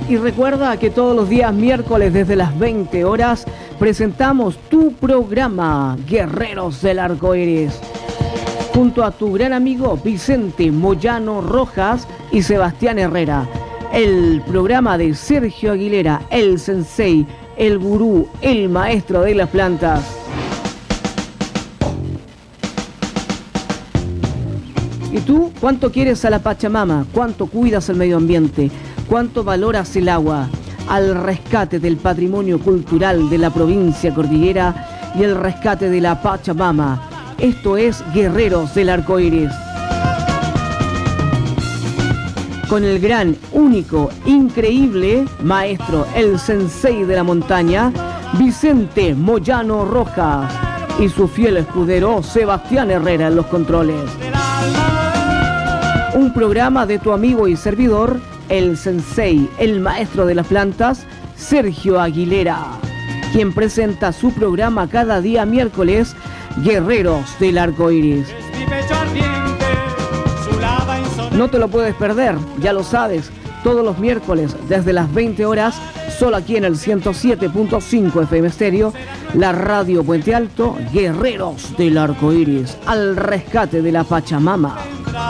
Y recuerda que todos los días miércoles desde las 20 horas presentamos tu programa Guerreros del Arcoíris, junto a tu gran amigo Vicente Moyano Rojas y Sebastián Herrera. El programa de Sergio Aguilera, el sensei, el gurú, el maestro de las plantas. ¿Y tú cuánto quieres a la Pachamama? ¿Cuánto cuidas el medio ambiente? ¿Cuánto valoras el agua? Al rescate del patrimonio cultural de la provincia cordillera y el rescate de la Pachamama. Esto es Guerreros del Arcoíris. Con el gran, único, increíble maestro, el sensei de la montaña, Vicente Moyano Rojas, y su fiel escudero Sebastián Herrera en los controles. Un programa de tu amigo y servidor, el sensei, el maestro de las plantas, Sergio Aguilera, quien presenta su programa cada día miércoles, Guerreros del Arcoíris. No te lo puedes perder, ya lo sabes, todos los miércoles desde las 20 horas, solo aquí en el 107.5 FM Estéreo, la radio Puente Alto, Guerreros del Arcoíris, al rescate de la Pachamama.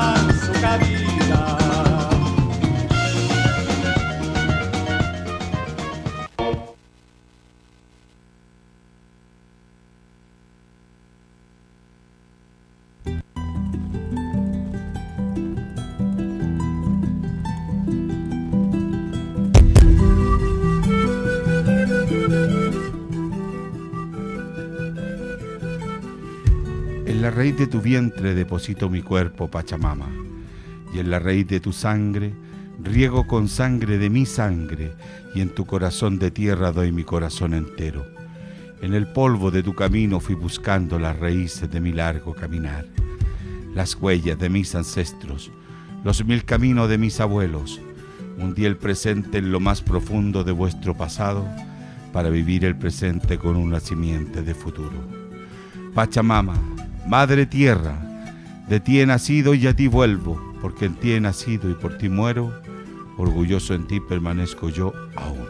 En la raíz de tu vientre deposito mi cuerpo, Pachamama, y en la raíz de tu sangre riego con sangre de mi sangre, y en tu corazón de tierra doy mi corazón entero. En el polvo de tu camino fui buscando las raíces de mi largo caminar, las huellas de mis ancestros, los 1000 caminos de mis abuelos. Hundí el presente en lo más profundo de vuestro pasado para vivir el presente con una simiente de futuro. Pachamama, Madre Tierra, de ti he nacido y a ti vuelvo, porque en ti he nacido y por ti muero, orgulloso en ti permanezco yo aún.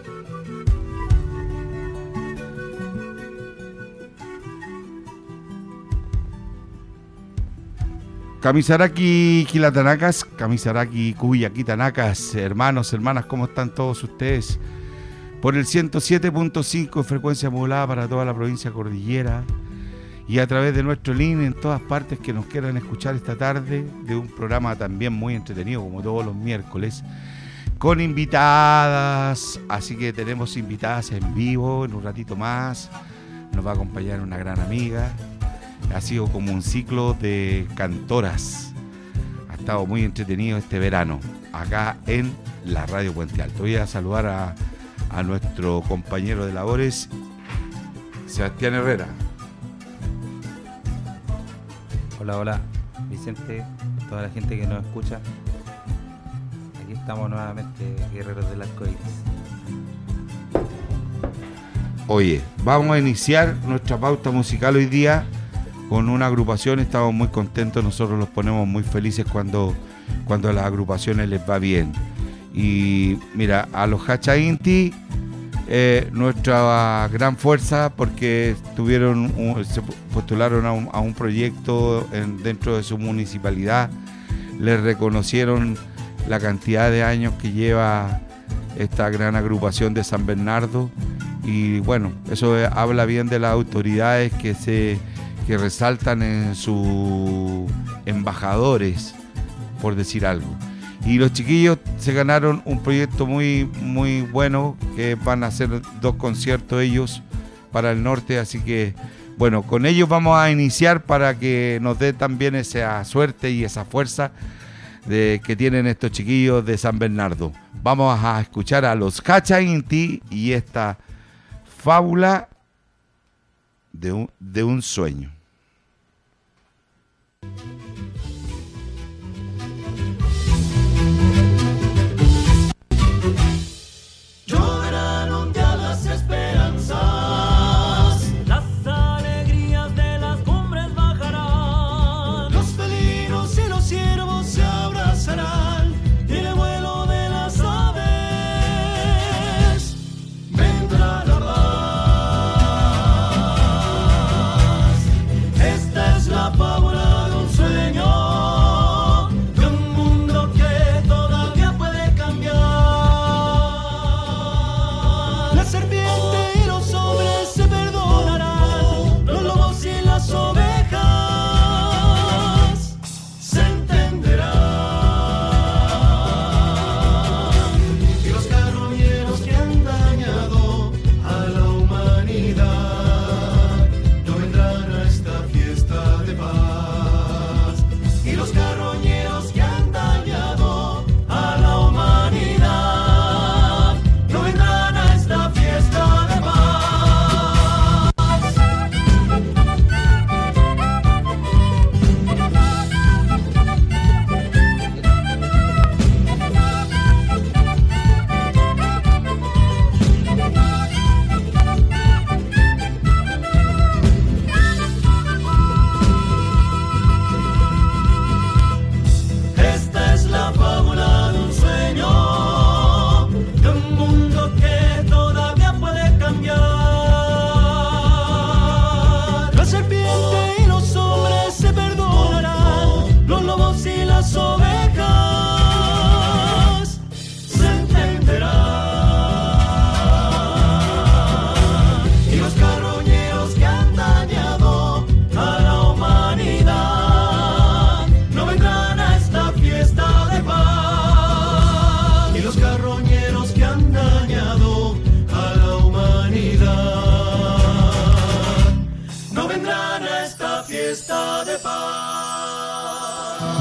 Kamisaraki Kilatanakas, Kamisaraki Kuyakitanakas, hermanos, hermanas, ¿cómo están todos ustedes? Por el 107.5 frecuencia modulada para toda la provincia cordillera, y a través de nuestro link en todas partes que nos quieran escuchar esta tarde, de un programa también muy entretenido como todos los miércoles, con invitadas. Así que tenemos invitadas en vivo en un ratito más. Nos va a acompañar una gran amiga. Ha sido como un ciclo de cantoras. Ha estado muy entretenido este verano acá en la Radio Puente Alto. Voy a saludar a nuestro compañero de labores, Sebastián Herrera. Hola, hola, Vicente, toda la gente que nos escucha. Aquí estamos nuevamente, Guerreros del Arcoíris. Oye, vamos a iniciar nuestra pauta musical hoy día con una agrupación. Estamos muy contentos, nosotros los ponemos muy felices cuando a las agrupaciones les va bien. Y mira, a los Hacha Inti, nuestra gran fuerza, porque se postularon a un proyecto dentro de su municipalidad. Les reconocieron la cantidad de años que lleva esta gran agrupación de San Bernardo, y bueno, eso habla bien de las autoridades que resaltan en sus embajadores, por decir algo. Y los chiquillos se ganaron un proyecto muy, muy bueno, que van a hacer 2 conciertos ellos para el norte. Así que, bueno, con ellos vamos a iniciar para que nos dé también esa suerte y esa fuerza que tienen estos chiquillos de San Bernardo. Vamos a escuchar a los Hacha Inti y esta fábula de un sueño. Lloverán ya las esperanzas, las alegrías de las cumbres bajarán, los felinos y los ciervos se abrazarán, y el vuelo de las aves fiesta de paz.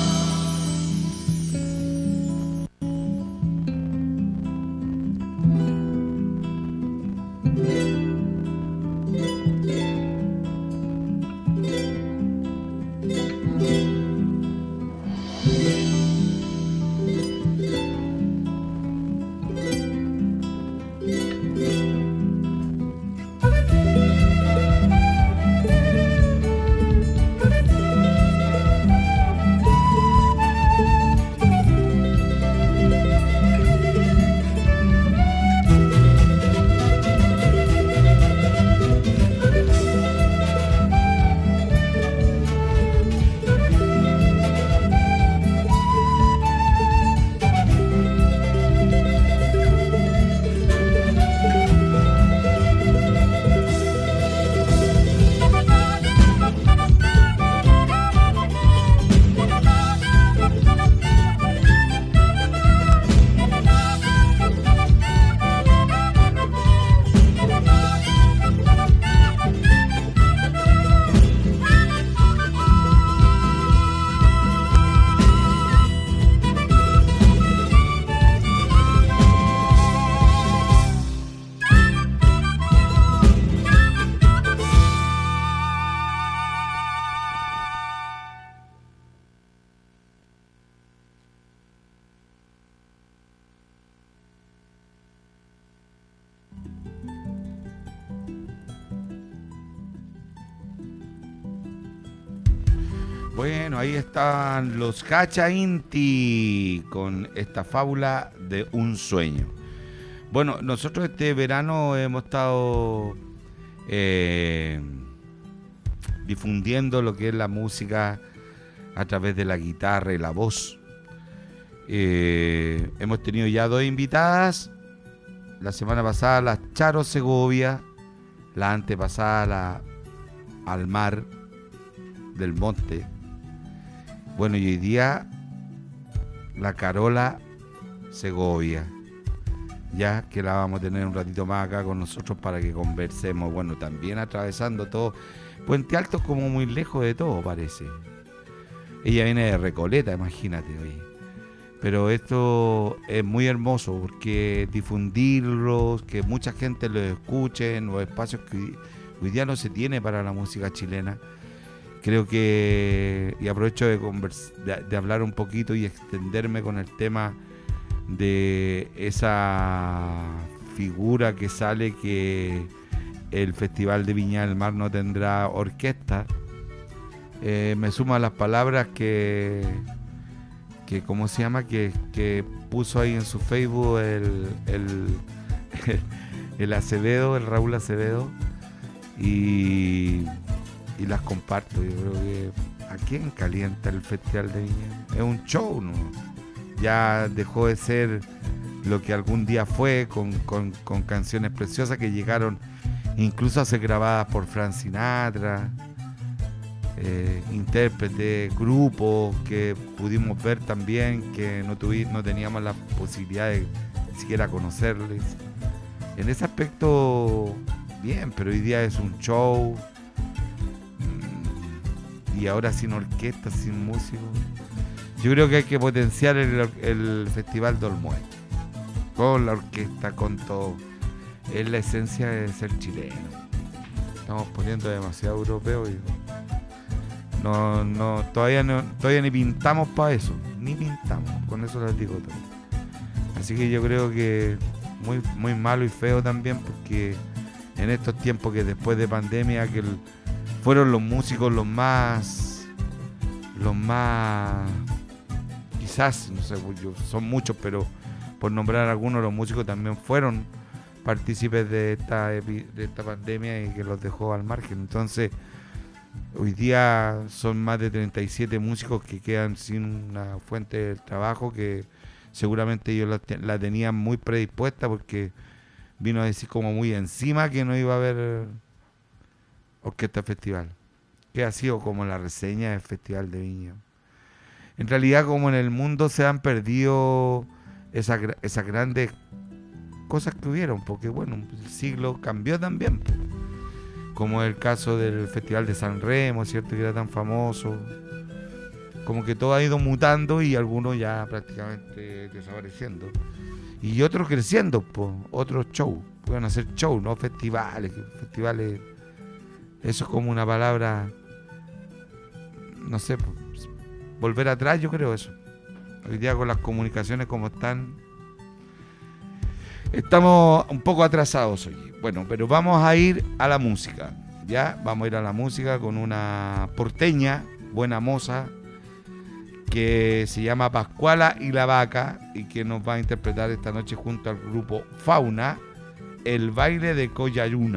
Bueno, ahí están los Hacha Inti con esta fábula de un sueño. Bueno, nosotros este verano hemos estado difundiendo lo que es la música a través de la guitarra y la voz. Hemos tenido ya 2 invitadas. La semana pasada la Charo Segovia, la antepasada la Almar del Monte. Bueno, y hoy día la Carola Segovia, ya que la vamos a tener un ratito más acá con nosotros para que conversemos. Bueno, también atravesando todo. Puente Alto es como muy lejos de todo, parece. Ella viene de Recoleta, imagínate, oye. Pero esto es muy hermoso porque difundirlos, que mucha gente lo escuche en los espacios que hoy día no se tiene para la música chilena. Creo que, y aprovecho de hablar un poquito y extenderme con el tema de esa figura que sale que el Festival de Viña del Mar no tendrá orquesta. Me sumo a las palabras que ¿cómo se llama? Que puso ahí en su Facebook el Acevedo, el Raúl Acevedo, y las comparto. Yo creo que ¿a quién calienta el Festival de Viña? Es un show, ¿no? Ya dejó de ser lo que algún día fue, con canciones preciosas que llegaron incluso a ser grabadas por Frank Sinatra, intérpretes, grupos que pudimos ver también, que no teníamos la posibilidad de siquiera conocerles. En ese aspecto, bien, pero hoy día es un show. Y ahora sin orquesta, sin músicos. Yo creo que hay que potenciar el Festival de Olmué. Con la orquesta, con todo. Es la esencia de ser chileno. Estamos poniendo demasiado europeo y todavía ni pintamos para eso. Ni pintamos, con eso les digo todo. Así que yo creo que muy, muy malo y feo también, porque en estos tiempos que después de pandemia fueron los músicos los más quizás, no sé, son muchos, pero por nombrar algunos, los músicos también fueron partícipes de esta pandemia y que los dejó al margen. Entonces, hoy día son más de 37 músicos que quedan sin una fuente de trabajo, que seguramente ellos la tenían muy predispuesta, porque vino a decir como muy encima que no iba a haber orquesta festival, que ha sido como la reseña del Festival de Viña. En realidad, como en el mundo se han perdido esas grandes cosas que hubieron, porque bueno, el siglo cambió también, como el caso del Festival de San Remo, ¿cierto? Que era tan famoso. Como que todo ha ido mutando y algunos ya prácticamente desapareciendo. Y otros creciendo, pues, otros shows. Pueden hacer shows, no festivales. Festivales, eso es como una palabra, no sé, pues, volver atrás, yo creo eso. Hoy día con las comunicaciones como están, estamos un poco atrasados hoy. Bueno, pero vamos a ir a la música, ¿ya? Vamos a ir a la música con una porteña, buena moza, que se llama Pascuala y la Vaca y que nos va a interpretar esta noche junto al grupo Fauna, el baile de Coyayuna.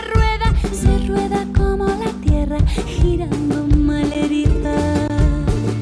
Girando malherita.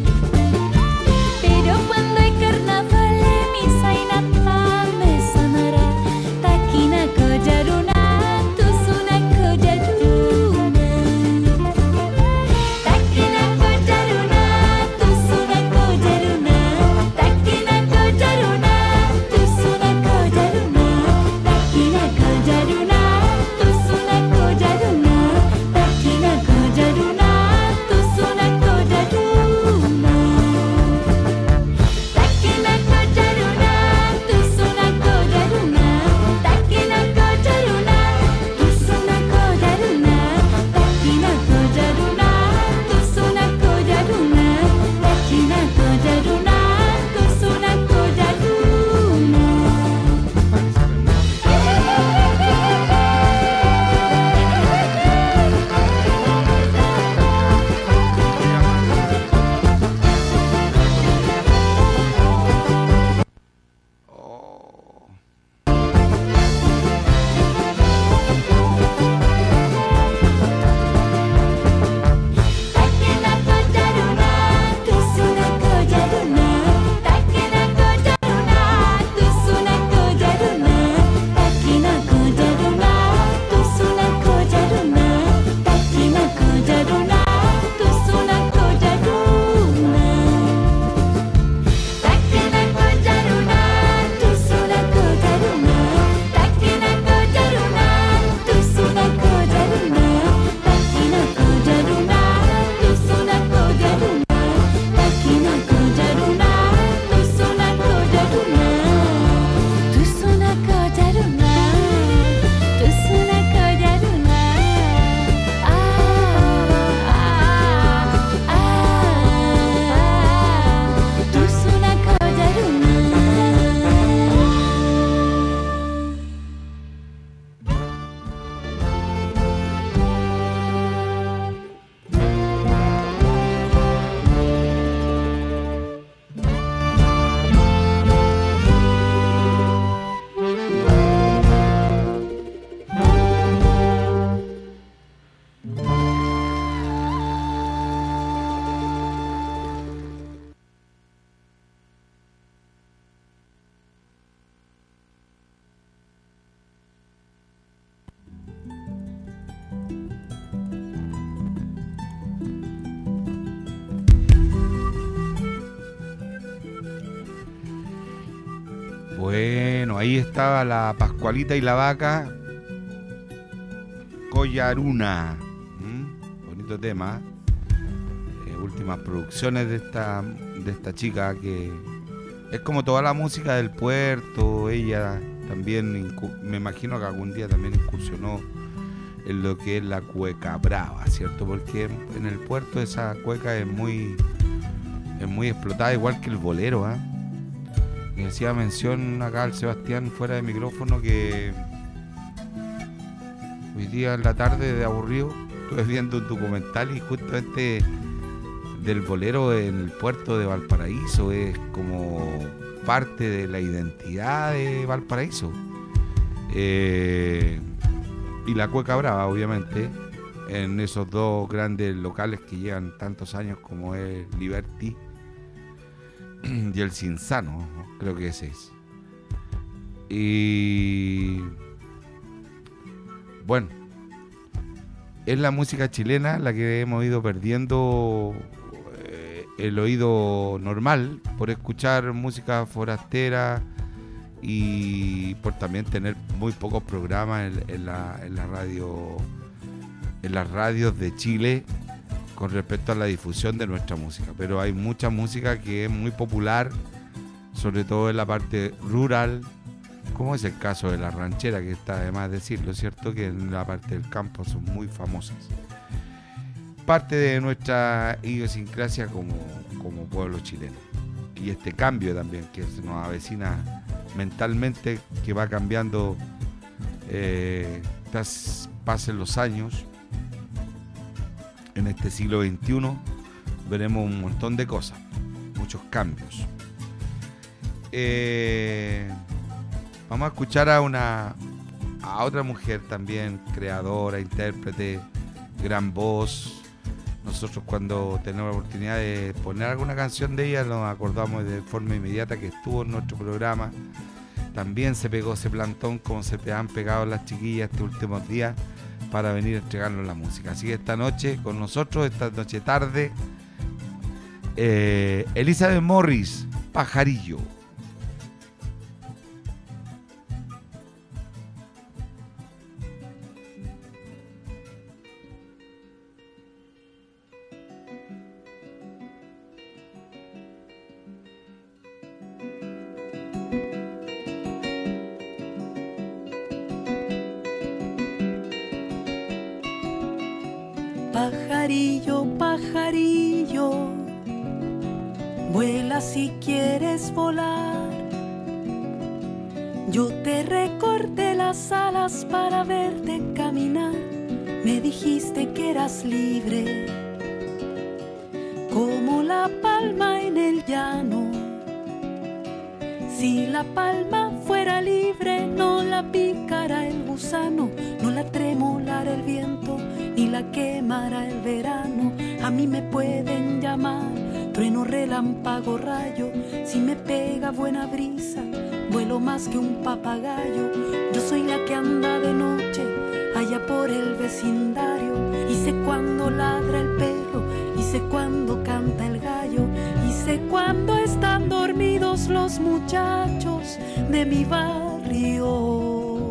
Bueno, ahí estaba la Pascualita y la Vaca, Collaruna. Bonito tema. Últimas producciones de esta chica que es como toda la música del puerto. Ella también, me imagino que algún día también incursionó en lo que es la cueca brava, ¿cierto? Porque en el puerto esa cueca es muy explotada, igual que el bolero, ¿eh? Y hacía mención acá al Sebastián fuera de micrófono que hoy día en la tarde de aburrido estuve viendo un documental y justamente del bolero en el puerto de Valparaíso es como parte de la identidad de Valparaíso. Y la cueca brava, obviamente, en esos dos grandes locales que llevan tantos años como es Liberty y el Cinzano, creo que ese es. Y bueno, es la música chilena la que hemos ido perdiendo el oído normal por escuchar música forastera y por también tener muy pocos programas en la radio, en las radios de Chile con respecto a la difusión de nuestra música. Pero hay mucha música que es muy popular, sobre todo en la parte rural, como es el caso de la ranchera, que está de más decirlo, ¿cierto? Que en la parte del campo son muy famosas. Parte de nuestra idiosincrasia como pueblo chileno. Y este cambio también que se nos avecina mentalmente, que va cambiando pasen los años. En este siglo XXI veremos un montón de cosas, muchos cambios. Vamos a escuchar a otra mujer también, creadora, intérprete, gran voz. Nosotros cuando tenemos la oportunidad de poner alguna canción de ella nos acordamos de forma inmediata que estuvo en nuestro programa. También se pegó ese plantón como se han pegado las chiquillas estos últimos días para venir a entregarnos la música. Así que esta noche con nosotros, esta noche tarde, Elizabeth Morris, Pajarillo. Pajarillo, pajarillo, vuela si quieres volar. Yo te recorté las alas para verte caminar. Me dijiste que eras libre, como la palma en el llano. Si la palma fuera libre, no la picara el gusano, no la tremolara el viento, ni la quemara el verano. A mí me pueden llamar trueno, relámpago, rayo. Si me pega buena brisa, vuelo más que un papagayo. Yo soy la que anda de noche allá por el vecindario, y sé cuándo ladra el perro, y sé cuándo canta el gallo, y sé cuándo están dormidos los muchachos de mi barrio.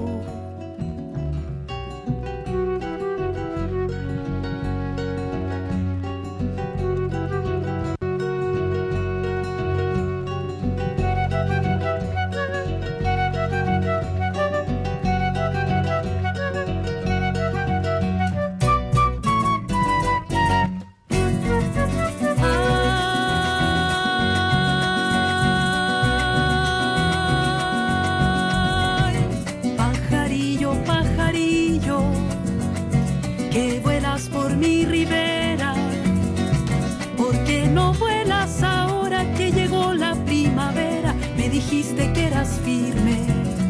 Dijiste que eras firme,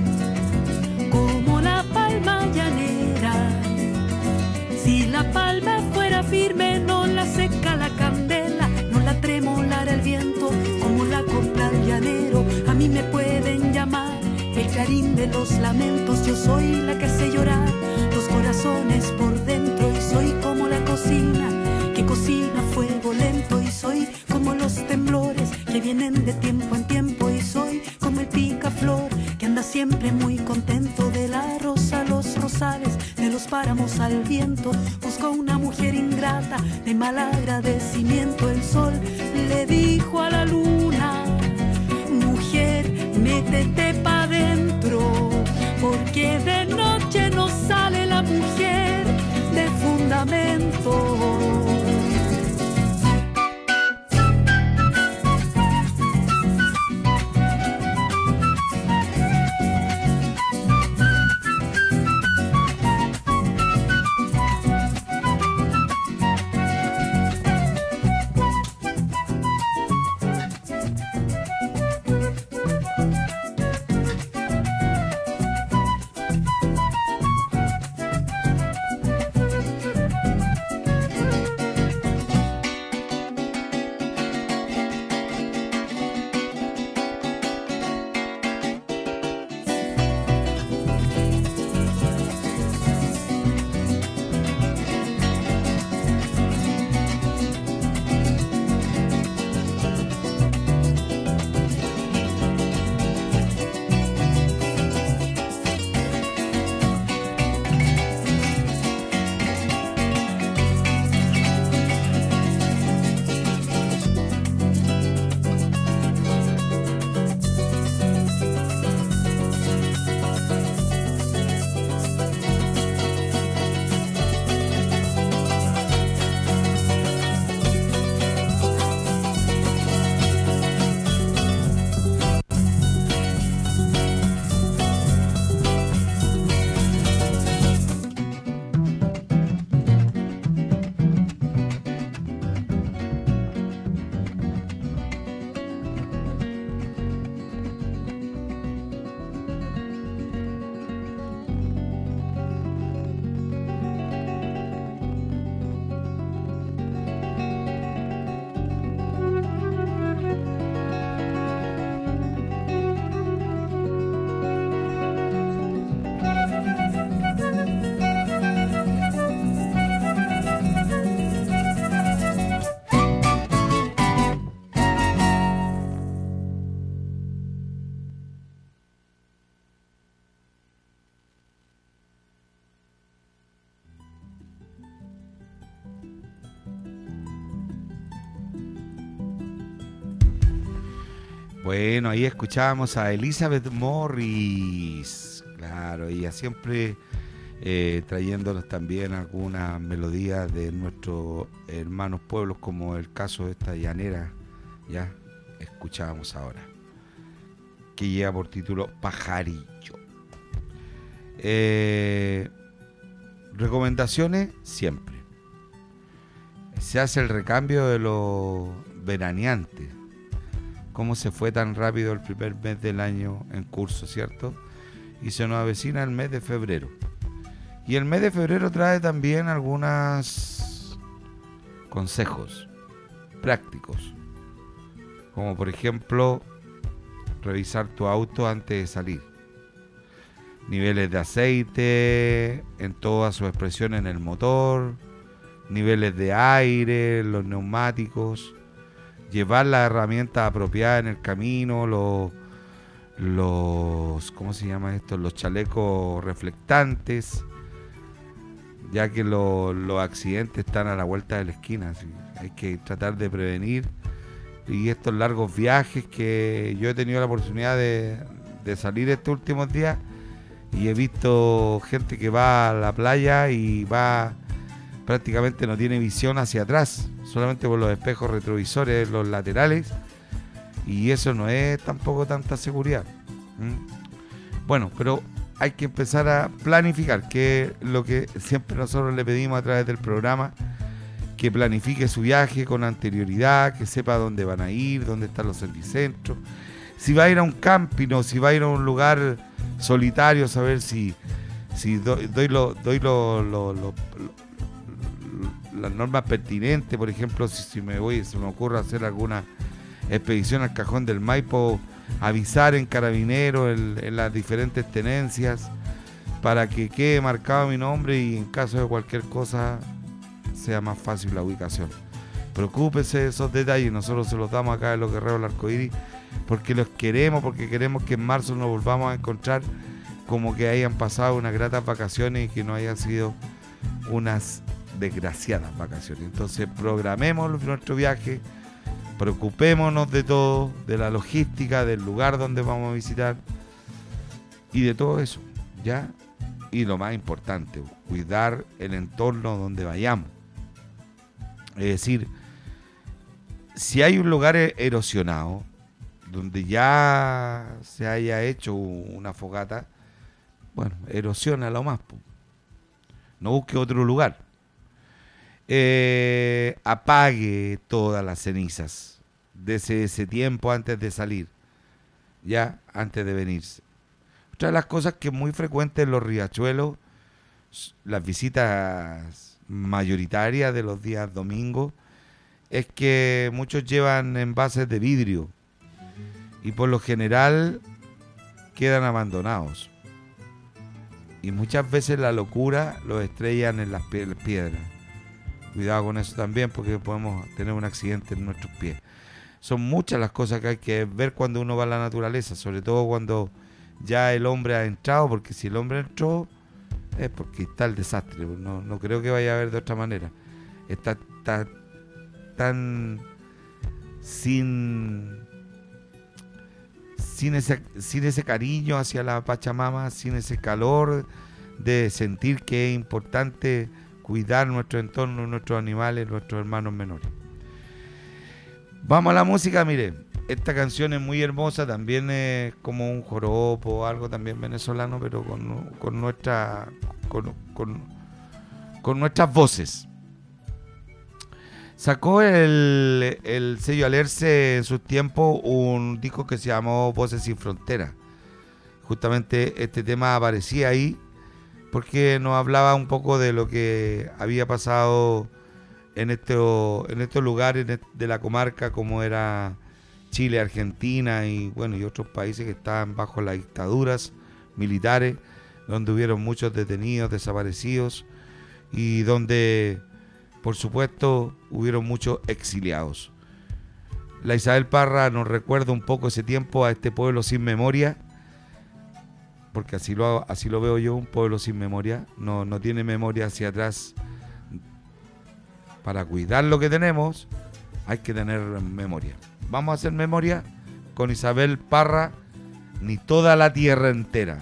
como la palma llanera. Si la palma fuera firme, no la seca la candela, no la tremolara el viento, como la copla al llanero. A mí me pueden llamar el clarín de los lamentos. Yo soy la que hace llorar los corazones por dentro, y soy como la cocina que cocina a fuego lento, y soy como los temblores que vienen de tiempo en tiempo, y soy como el picaflor viento. Buscó una mujer ingrata de mal agradecimiento. El sol le dijo a la luna: mujer, métete pa' dentro, porque de noche no sale la mujer de fundamento. Bueno, ahí escuchábamos a Elizabeth Morris. Claro, ella siempre trayéndonos también algunas melodías de nuestros hermanos pueblos, como el caso de esta llanera, ya escuchábamos ahora, que lleva por título Pajarillo. Recomendaciones siempre. Se hace el recambio de los veraneantes. Cómo se fue tan rápido el primer mes del año en curso, ¿cierto? Y se nos avecina el mes de febrero. Y el mes de febrero trae también algunos consejos prácticos, como por ejemplo revisar tu auto antes de salir, niveles de aceite en todas sus expresiones en el motor, niveles de aire, los neumáticos, llevar las herramientas apropiadas en el camino, los ¿cómo se llama esto? Los chalecos reflectantes, ya que los accidentes están a la vuelta de la esquina, así hay que tratar de prevenir. Y estos largos viajes que yo he tenido la oportunidad de salir estos últimos días, y he visto gente que va a la playa y va prácticamente no tiene visión hacia atrás, solamente por los espejos retrovisores, los laterales, y eso no es tampoco tanta seguridad. Bueno, pero hay que empezar a planificar, que es lo que siempre nosotros le pedimos a través del programa, que planifique su viaje con anterioridad, que sepa dónde van a ir, dónde están los servicentros, si va a ir a un camping o si va a ir a un lugar solitario, saber si doy las normas pertinentes. Por ejemplo, si se me ocurre hacer alguna expedición al Cajón del Maipo, avisar en Carabineros en las diferentes tenencias para que quede marcado mi nombre y en caso de cualquier cosa sea más fácil la ubicación. Preocúpese de esos detalles, nosotros se los damos acá en los Guerreros del Arcoíris porque los queremos, porque queremos que en marzo nos volvamos a encontrar como que hayan pasado unas gratas vacaciones y que no haya sido unas desgraciadas vacaciones. Entonces programemos nuestro viaje, preocupémonos de todo, de la logística, del lugar donde vamos a visitar y de todo eso, ¿ya? Y lo más importante, cuidar el entorno donde vayamos. Es decir, si hay un lugar erosionado, donde ya se haya hecho una fogata, bueno, erosionalo más, po. No busque otro lugar. Apague todas las cenizas. Dese ese tiempo antes de salir, ya, antes de venirse. Otra de las cosas que es muy frecuente en los riachuelos, las visitas mayoritarias de los días domingos, es que muchos llevan envases de vidrio y por lo general quedan abandonados. Y muchas veces la locura los estrellan en las piedras. Cuidado con eso también, porque podemos tener un accidente en nuestros pies. Son muchas las cosas que hay que ver cuando uno va a la naturaleza, sobre todo cuando ya el hombre ha entrado, porque si el hombre entró es porque está el desastre. No creo que vaya a haber de otra manera. Está tan sin ese cariño hacia la Pachamama, sin ese calor de sentir que es importante cuidar nuestro entorno, nuestros animales, nuestros hermanos menores. Vamos a la música, mire, esta canción es muy hermosa, también es como un joropo, algo también venezolano, pero con nuestras voces. Sacó el sello Alerce en sus tiempos un disco que se llamó Voces Sin Frontera. Justamente este tema aparecía ahí porque nos hablaba un poco de lo que había pasado en estos lugares de la comarca, como era Chile, Argentina y otros países que estaban bajo las dictaduras militares, donde hubieron muchos detenidos, desaparecidos y donde, por supuesto, hubieron muchos exiliados. La Isabel Parra nos recuerda un poco ese tiempo a este pueblo sin memoria, porque así lo veo yo, un pueblo sin memoria, no tiene memoria hacia atrás. Para cuidar lo que tenemos hay que tener memoria. Vamos a hacer memoria con Isabel Parra, Ni toda la tierra entera.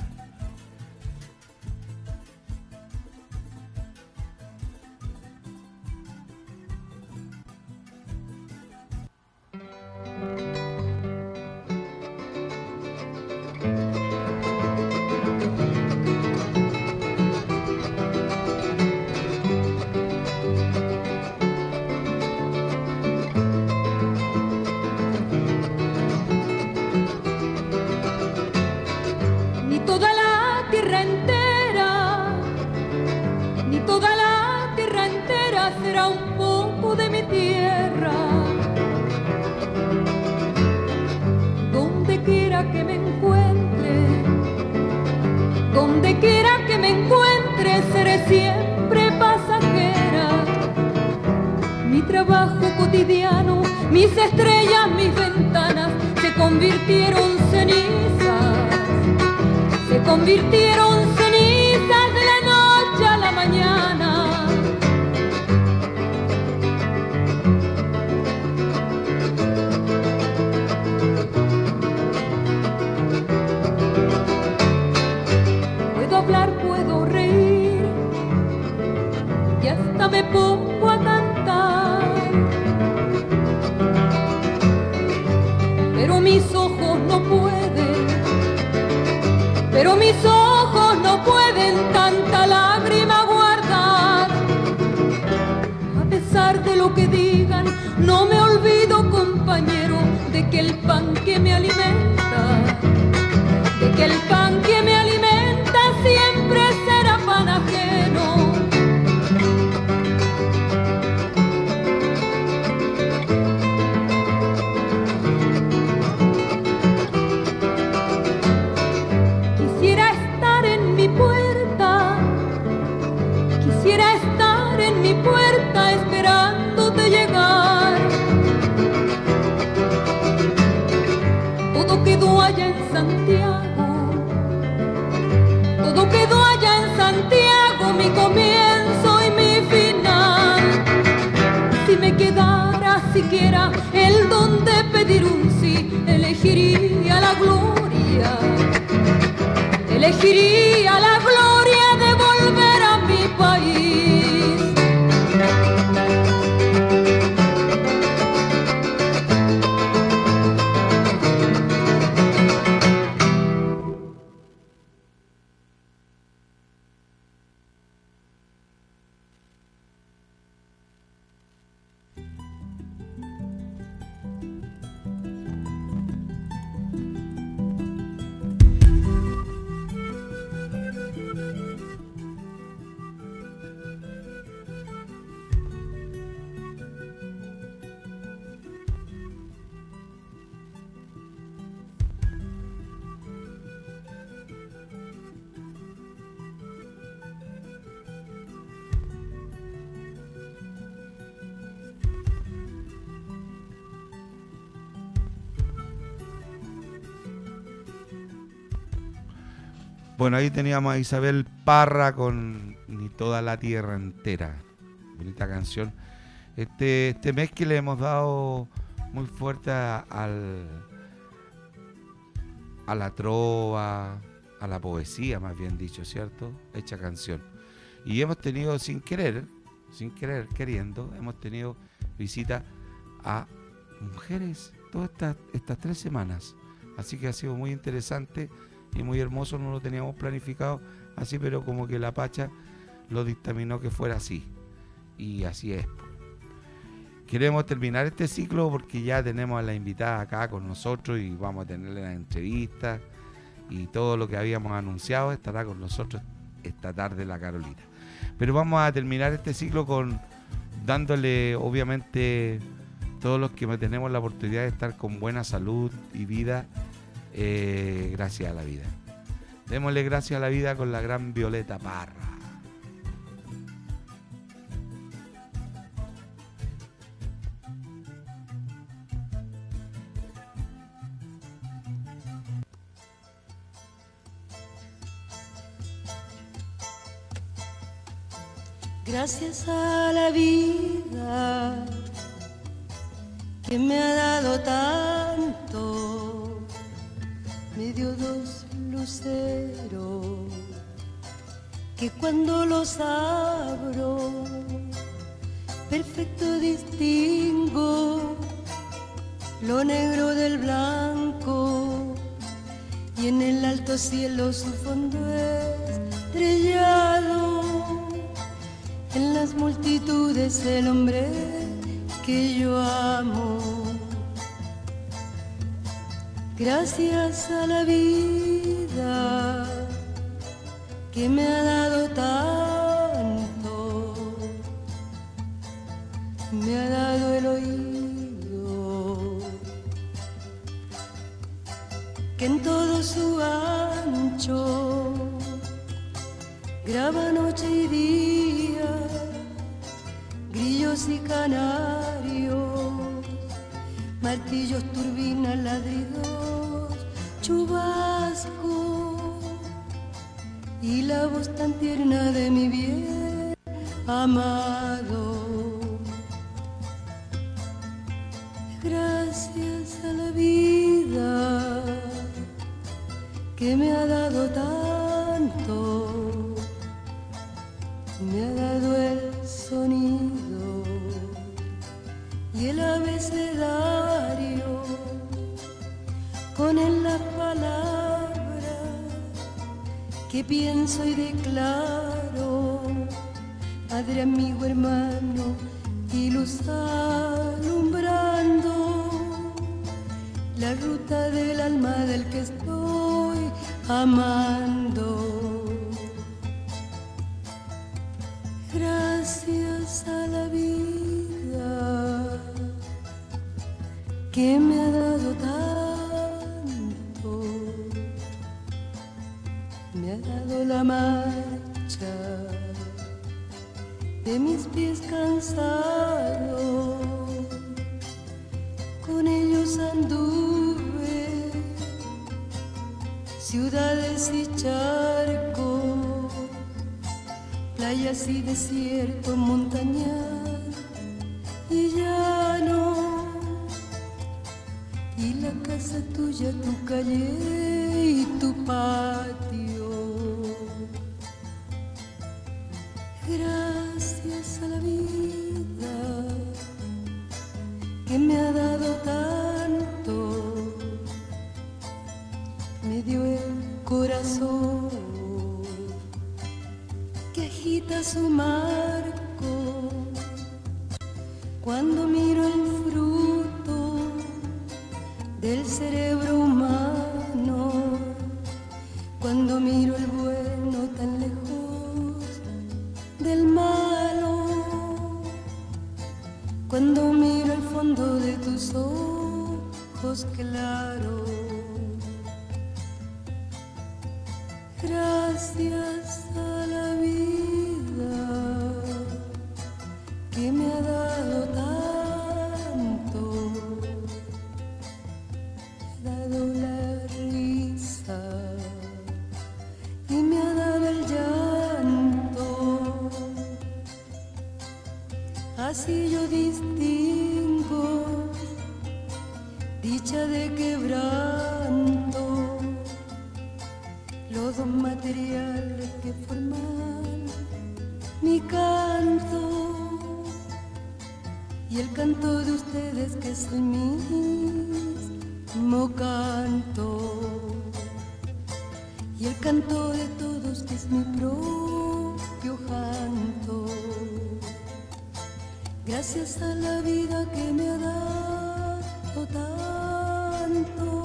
Todo quedó allá en Santiago, mi comienzo y mi tuviera el don de pedir un sí, elegiría la gloria. Elegiría la gloria de volver a mi país. Bueno, ahí teníamos a Isabel Parra con Ni toda la tierra entera. Bonita canción. Este mes que le hemos dado muy fuerte a la trova, a la poesía, más bien dicho, ¿cierto? Hecha canción. Y hemos tenido, sin querer, queriendo, hemos tenido visita a mujeres todas estas 3 semanas. Así que ha sido muy interesante y muy hermoso. No lo teníamos planificado así, pero como que la Pacha lo dictaminó que fuera así. Y así es. Queremos terminar este ciclo porque ya tenemos a la invitada acá con nosotros y vamos a tenerle la entrevista y todo lo que habíamos anunciado estará con nosotros esta tarde la Carolina. Pero vamos a terminar este ciclo dándole, obviamente, todos los que tenemos la oportunidad de estar con buena salud y vida, gracias a la vida. Démosle gracias a la vida con la gran Violeta Parra. Gracias a la vida que me ha dado tanto, me dio 2 luceros que cuando los abro perfecto distingo lo negro del blanco y en el alto cielo su fondo estrellado. En las multitudes el hombre que yo amo. Gracias a la vida que me ha dado tanto, me ha dado el oído que en todo su ancho graba noche y día, grillos y canarios, martillos, turbinas, ladridos, chubasco y la voz tan tierna de mi bien amado. Gracias a la vida que me ha dado tanto, me ha dado el sonido y el abecedario, con él las palabras que pienso y declaro, padre, amigo, hermano y luz alumbrando la ruta del alma del que estoy amando. Gracias a la vida que me ha dado tanto, me ha dado la marcha de mis pies cansados, con ellos anduve ciudades y charcos, playas y desiertos, montañas y llanos, aquella casa tuya, tu calle y tu patio. Gracias a la vida que me ha dado tanto, me dio el corazón que agita su marco cuando miro el fruto del cerebro humano, cuando miro el bueno tan lejos del malo, cuando miro el fondo de tus ojos claros. Gracias a la vida que me ha dado tanto, me ha dado la risa y me ha dado el llanto. Así yo distingo dicha de quebranto, los dos materiales que forman mi canto y el canto de ustedes que es el mismo canto y el canto de todos que es mi propio canto. Gracias a la vida que me ha dado tanto.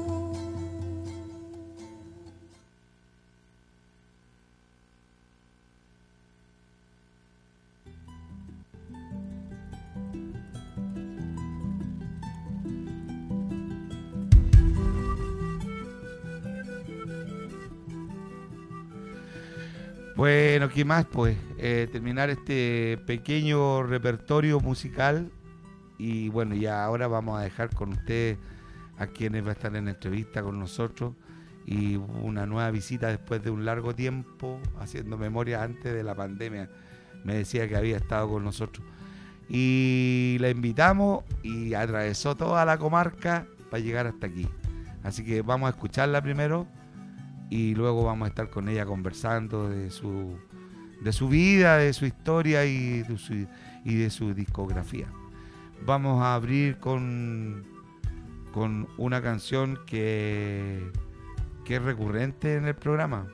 Bueno, ¿qué más? Pues terminar este pequeño repertorio musical y bueno, ya ahora vamos a dejar con ustedes a quienes va a estar en entrevista con nosotros y una nueva visita después de un largo tiempo haciendo memoria antes de la pandemia. Me decía que había estado con nosotros y la invitamos y atravesó toda la comarca para llegar hasta aquí. Así que vamos a escucharla primero y luego vamos a estar con ella conversando de su vida, de su historia y de su discografía. Vamos a abrir con una canción que es recurrente en el programa.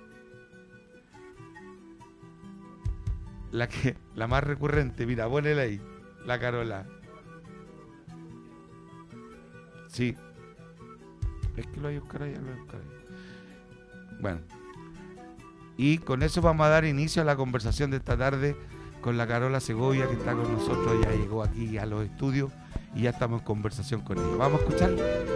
La más recurrente, mira, ponela ahí, la Carola. Sí. Es que lo hay que buscar ahí, Bueno, y con eso vamos a dar inicio a la conversación de esta tarde con la Carola Segovia, que está con nosotros. Ya llegó aquí a los estudios y ya estamos en conversación con ella. Vamos a escuchar.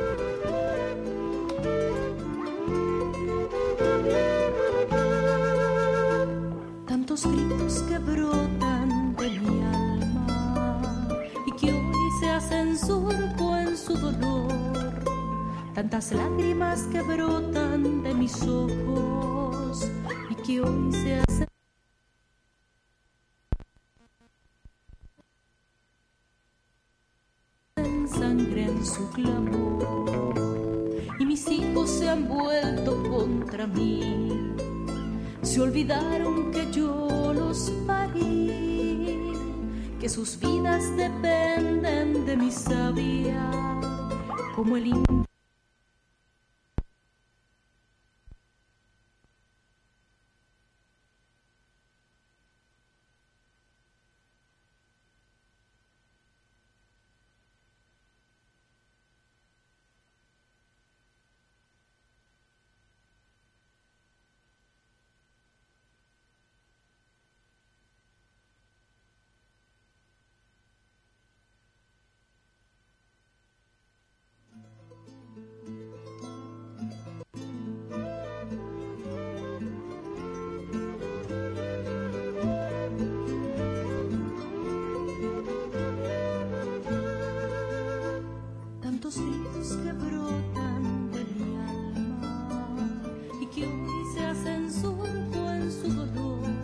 Tantos gritos que brotan de mi alma y que hoy se hacen surco en su dolor. Tantas lágrimas que brotan de mis ojos y que hoy se hacen sangre en su clamor. Y mis hijos se han vuelto contra mí, se olvidaron que yo los parí, que sus vidas dependen de mi savia, como el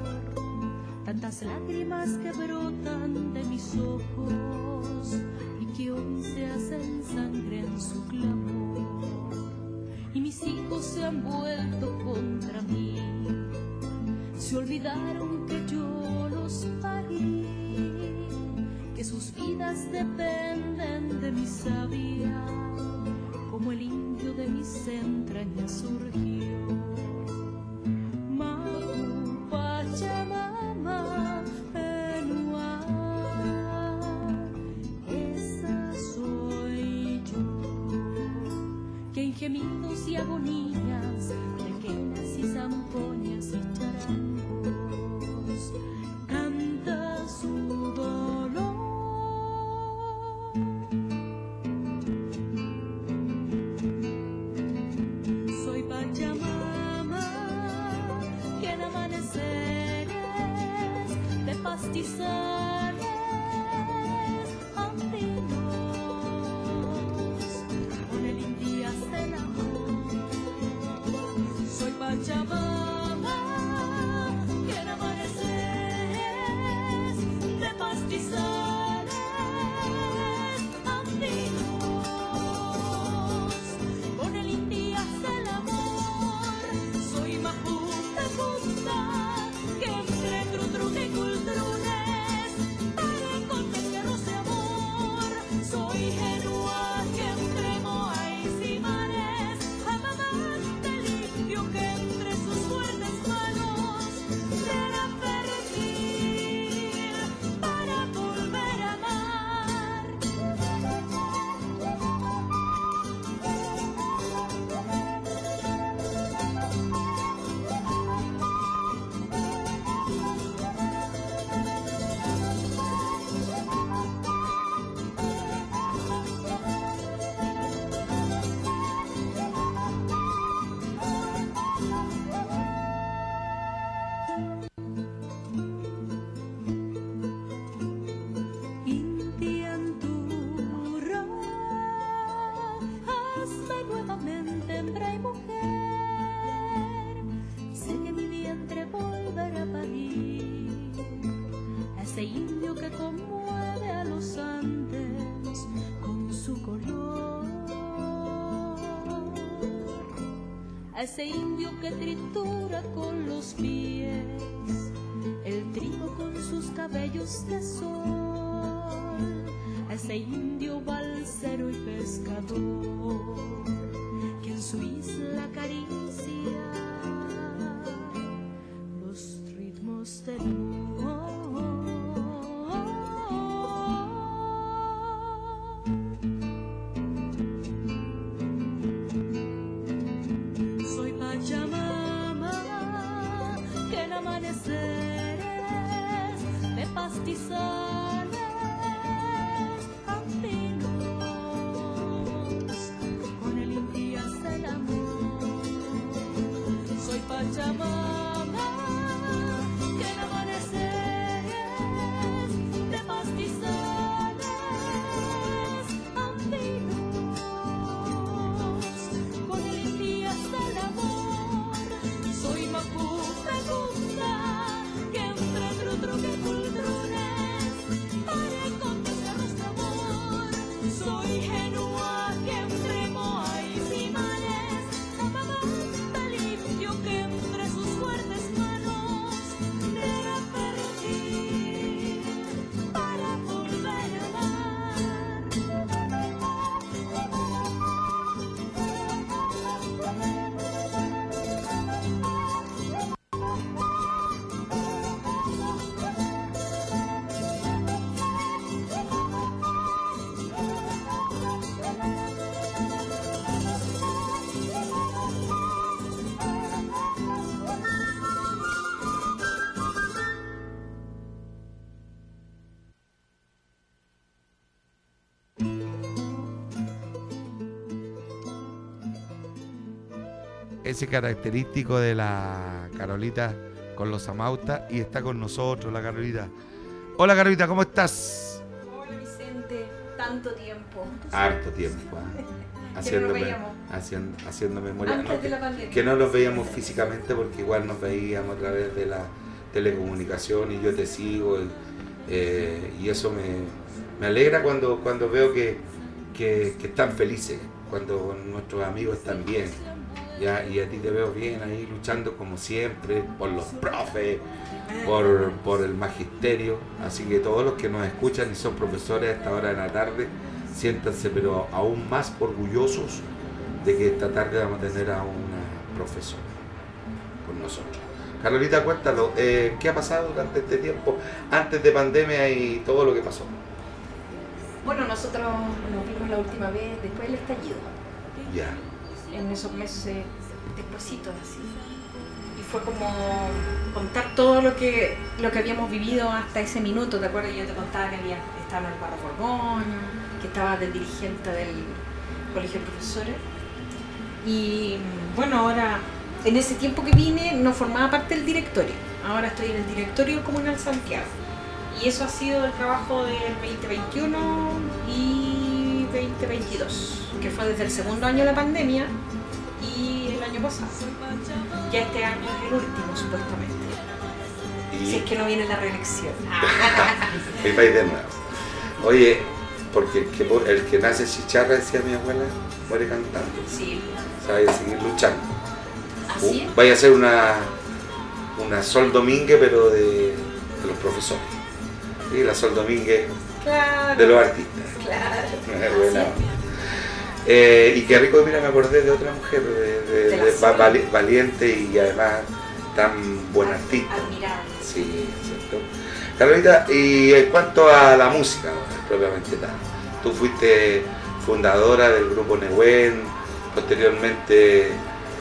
lágrimas que brotan de mis ojos y que hoy se hacen sangre en su clamor. Y mis hijos se han vuelto contra mí, se olvidaron que yo los parí, que sus vidas dependen de mi savia, como el indio de mis entrañas surgió. Mahu Pachamama Enua, esa soy yo, que en gemidos y agonías, pequeñas y zampoñas y charangos, canta su dolor. Soy Pachamama, que en amaneceres de pastizales andinos, con el indias del amor. Soy Pachamama, que en amaneceres de pastizales andinos, con el indias del amor. Soy Maputa Punta, que entre trutruque y cultrunes paren con pesqueros de amor. Soy Genua, que entre moais y mares amamante limpio, que entre sus fuertes manos será permitir para volver a amar. Indiantura, hazme nuevamente hembra y mujer. Sé que mi vientre volverá a parir a ese indio que conmueve a los Andes con su color, a ese indio que tritura con los pies el trigo con sus cabellos de sol, a ese indio balsero y pescador que en su isla acaricia los ritmos del amor. Soy Pachamama, que en amaneceres de pastizales andinos, con el indias del amor. Soy Pachamama, que en amaneceres de pastizales andinos, con el indias del amor. Soy Maputa Punta, que entre trutruque y cultrunes paren con pescados de amor. Soy Genua, que entre moais y mares amamanta limpio, que entre sus fuertes manos era permitir para volver a amar. Ese característico de la Carolita con los amautas, y está con nosotros la Carolita. Hola Carolita, ¿cómo estás? Hola Vicente, tanto tiempo. Harto tiempo, ¿eh? Haciendo memoria. Antes de la pandemia. Que no los veíamos físicamente, porque igual nos veíamos a través de la telecomunicación y yo te sigo y eso Me alegra cuando veo que están felices, cuando nuestros amigos están bien. ¿Ya? Y a ti te veo bien ahí luchando como siempre, por los profes, por el magisterio. Así que todos los que nos escuchan y son profesores a esta hora de la tarde, siéntanse pero aún más orgullosos de que esta tarde vamos a tener a una profesora con nosotros. Carolita, cuéntanos, ¿qué ha pasado durante este tiempo, antes de pandemia y todo lo que pasó? Bueno, nosotros nos vimos la última vez después del estallido. Ya. En esos meses despuesitos así. Y fue como contar todo lo que habíamos vivido hasta ese minuto. ¿Te acuerdas? Yo te contaba que estaba en el Barro Borgoño, que estaba de dirigente del Colegio de Profesores. Y bueno, ahora, en ese tiempo que vine, no formaba parte del directorio. Ahora estoy en el directorio comunal Santiago. Y eso ha sido el trabajo del 2021 y 2022. Que fue desde el segundo año de la pandemia y el año pasado. Ya este año es el último, supuestamente. Si es que no viene la reelección. Mi país de nuevo. Oye, porque el que nace chicharra, decía mi abuela, muere cantando. Sí. O sea, hay que seguir luchando. Así es. Vaya a ser una Sol Domínguez, pero de los profesores. Y la Sol Domínguez Claro. de los artistas. Claro. Buena. Y qué rico, mira, me acordé de otra mujer, valiente y además tan buena artista. Admirable. Sí, ¿cierto? Carolita, y en cuanto a la música, ahora, propiamente tal, tú fuiste fundadora del grupo Nehuen, posteriormente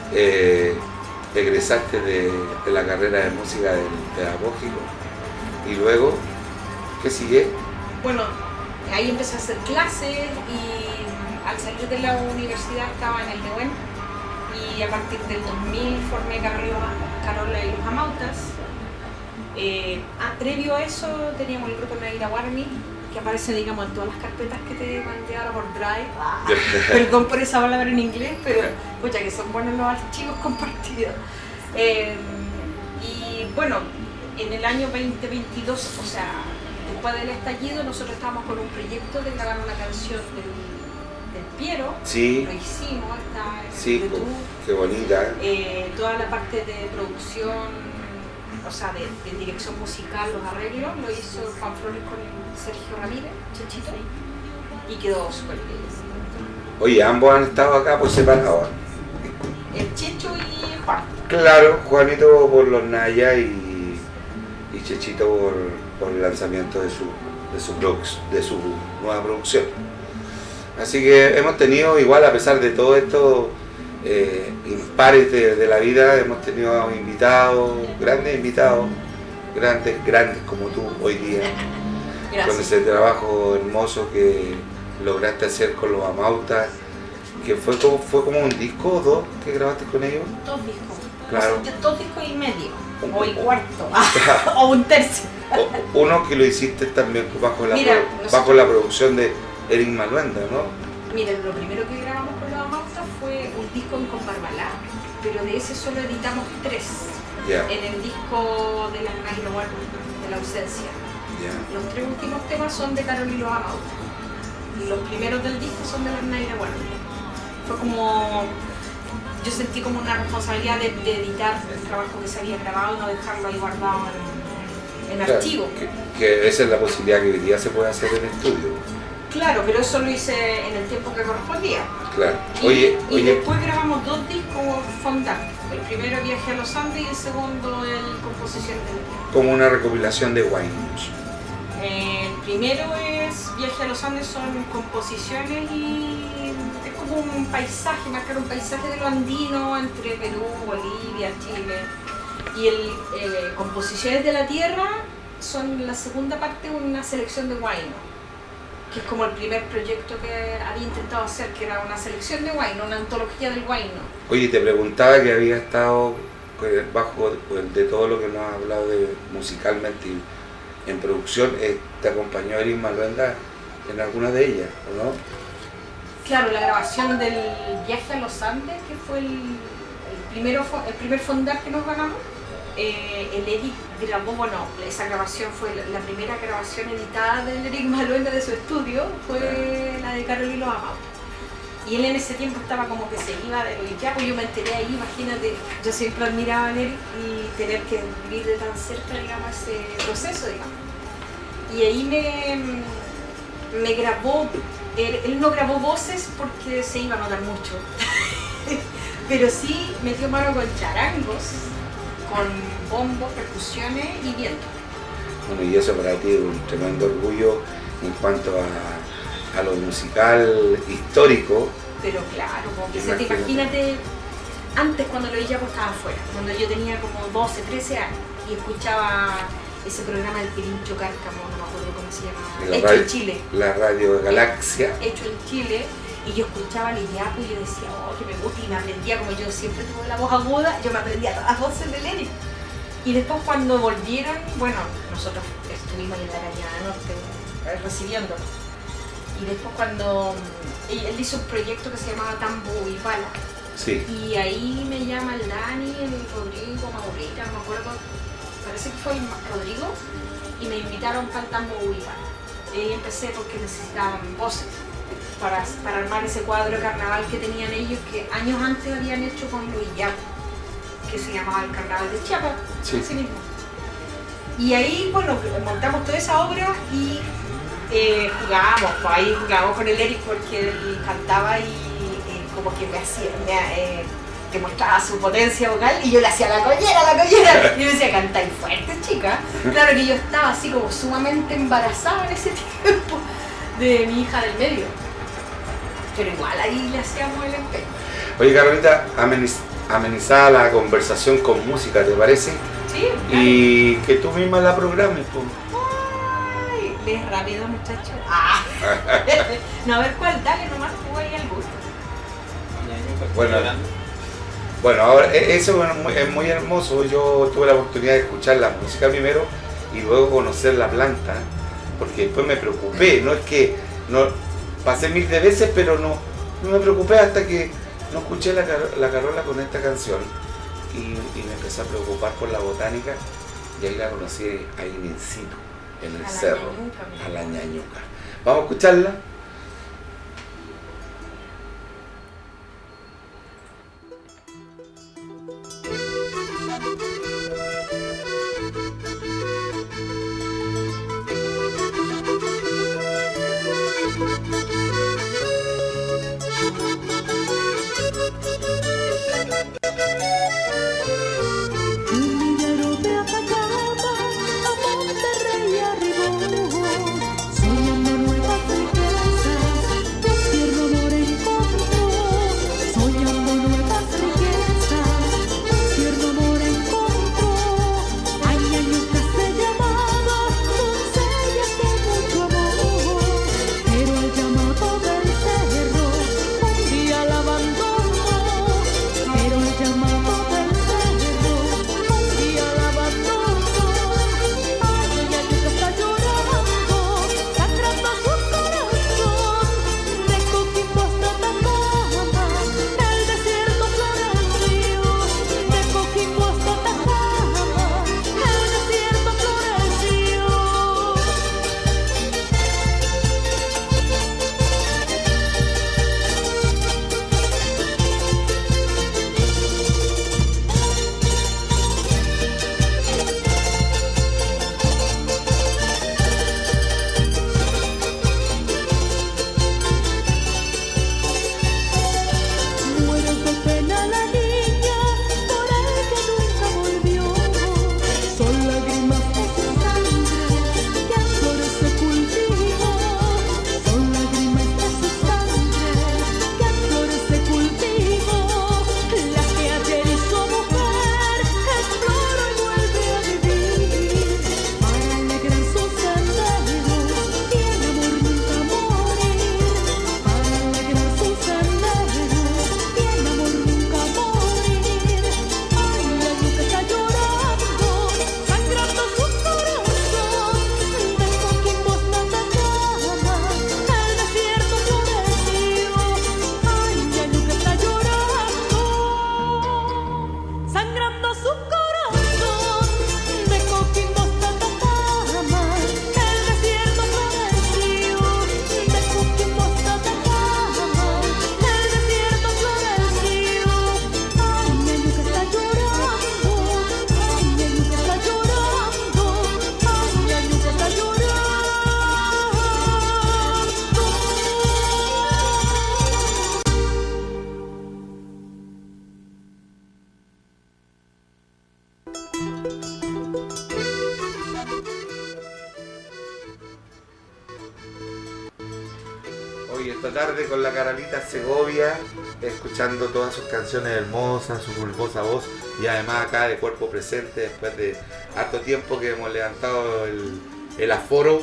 egresaste de la carrera de música del pedagógico, y luego, ¿qué sigue? Bueno, ahí empecé a hacer clases y al salir de la universidad estaba en el Nehuen y a partir del 2000 formé Carola y los Amautas. Previo a eso teníamos el grupo Naira Warmi, que aparece, digamos, en todas las carpetas que te mandé ahora por Drive. Perdón por esa palabra en inglés, pero pucha, que son buenos los archivos compartidos. Y bueno, en el año 2022, o sea, después del estallido, nosotros estábamos con un proyecto de grabar una canción del Piero. Sí. Lo hicimos, está en Sí, YouTube. qué bonita. Toda la parte de producción, o sea, de dirección musical, los arreglos, lo hizo Juan Flores con Sergio Ramírez, Chechito, y quedó súper bien. Oye, ambos han estado acá por separado. El Checho y Juan. Claro, Juanito por los Naya y Chechito por el lanzamiento de su nueva producción. Así que hemos tenido, igual a pesar de todo esto, impares de la vida, hemos tenido invitados, grandes como tú hoy día. Gracias. Con ese trabajo hermoso que lograste hacer con los Amautas, que fue como un disco o dos que grabaste con ellos. 2 discos. Claro. 2 discos y medio, o el cuarto, o un tercio. Uno que lo hiciste también bajo la producción de Eric Maluenda, ¿no? Mira, lo primero que grabamos con los Amautas fue un disco en Comparbalá, pero de ese solo editamos 3. Yeah. En el disco de la Naira Warmi, de la ausencia. Yeah. Los 3 últimos temas son de Carol y los Amautas. Y los primeros del disco son de la Naira Warmi. Fue como... Yo sentí como una responsabilidad de editar el trabajo que se había grabado y no dejarlo ahí guardado en Claro, archivo. que esa es la posibilidad que hoy día se puede hacer en estudio. Claro, pero eso lo hice en el tiempo que correspondía. Claro. Y Oye, después grabamos 2 discos fondantes. El primero Viaje a los Andes y el segundo el Composiciones de la Tierra. como una recopilación de Wine. El primero es Viaje a los Andes, son composiciones y es como un paisaje, marcar un paisaje de lo andino entre Perú, Bolivia, Chile. Y el Composiciones de la Tierra son la segunda parte, una selección de Huayno, que es como el primer proyecto que había intentado hacer, que era una selección de Huayno, una antología del Huayno. Oye, te preguntaba que había estado bajo de todo lo que nos has hablado musicalmente y en producción, ¿te acompañó Eric Maluenda en alguna de ellas, o no? Claro, la grabación del Viaje a los Andes, que fue el primer fondar que nos ganamos, el Eric grabó, bueno, esa grabación fue la primera grabación editada del Eric Maluenda de su estudio, fue la de Carol y los Amados. Y él en ese tiempo estaba como que se iba de ya, pues yo me enteré ahí, imagínate, yo siempre admiraba a Eric y tener que vivir de tan cerca, digamos, ese proceso, digamos. Y ahí me grabó, él no grabó voces porque se iba a notar mucho, pero sí metió mano con charangos, con bombos, percusiones y viento. Bueno, y eso para ti es un tremendo orgullo en cuanto a lo musical histórico. Pero claro, como que imagínate, antes cuando lo oía pues estaba afuera, cuando yo tenía como 12, 13 años y escuchaba ese programa del Pirincho Cárcamo, no me acuerdo cómo se llama, Hecho en Chile. La radio Galaxia. Hecho en Chile. Y yo escuchaba el Iñaco y yo decía, oh, que me gusta, y me aprendía, como yo siempre tuve la voz aguda, yo me aprendía todas las voces de Lenny. Y después cuando volvieron, bueno, nosotros estuvimos en la Cañada Norte recibiendo. Y después cuando él hizo un proyecto que se llamaba Tambo y Pala. Sí. Y ahí me llama el Dani, el Rodrigo, Maurita, no me acuerdo, parece que fue el Rodrigo, y me invitaron para el Tambo y Pala. Y ahí empecé porque necesitaban voces para armar ese cuadro de carnaval que tenían ellos, que años antes habían hecho con Luis Yaco, que se llamaba el Carnaval de Chiapas, sí. Así mismo. Y ahí, bueno, montamos toda esa obra y jugábamos con el Eric porque él cantaba y como que me demostraba su potencia vocal y yo le hacía la collera. Y yo decía, cantáis fuerte, chica. Claro que yo estaba así como sumamente embarazada en ese tiempo de mi hija del medio. Pero igual ahí le hacíamos el empeño. Oye, Carolita, amenizada la conversación con música, ¿te parece? Sí. Y que tú misma la programes, pues. Ay, ves rápido, muchacho. No, a ver cuál, dale nomás, tú ahí al gusto. Bueno, ahora eso es muy hermoso. Yo tuve la oportunidad de escuchar la música primero y luego conocer la planta, porque después me preocupé. No es que no pasé 1000 de veces, pero no me preocupé hasta que no escuché la Carola con esta canción y me empecé a preocupar por la botánica y ahí la conocí ahí in situ, en el cerro, a la Ñañuca. Vamos a escucharla. Soy una nueva esta tarde con la Carolita Segovia, escuchando todas sus canciones hermosas, su hermosa voz, y además acá de cuerpo presente después de harto tiempo que hemos levantado el aforo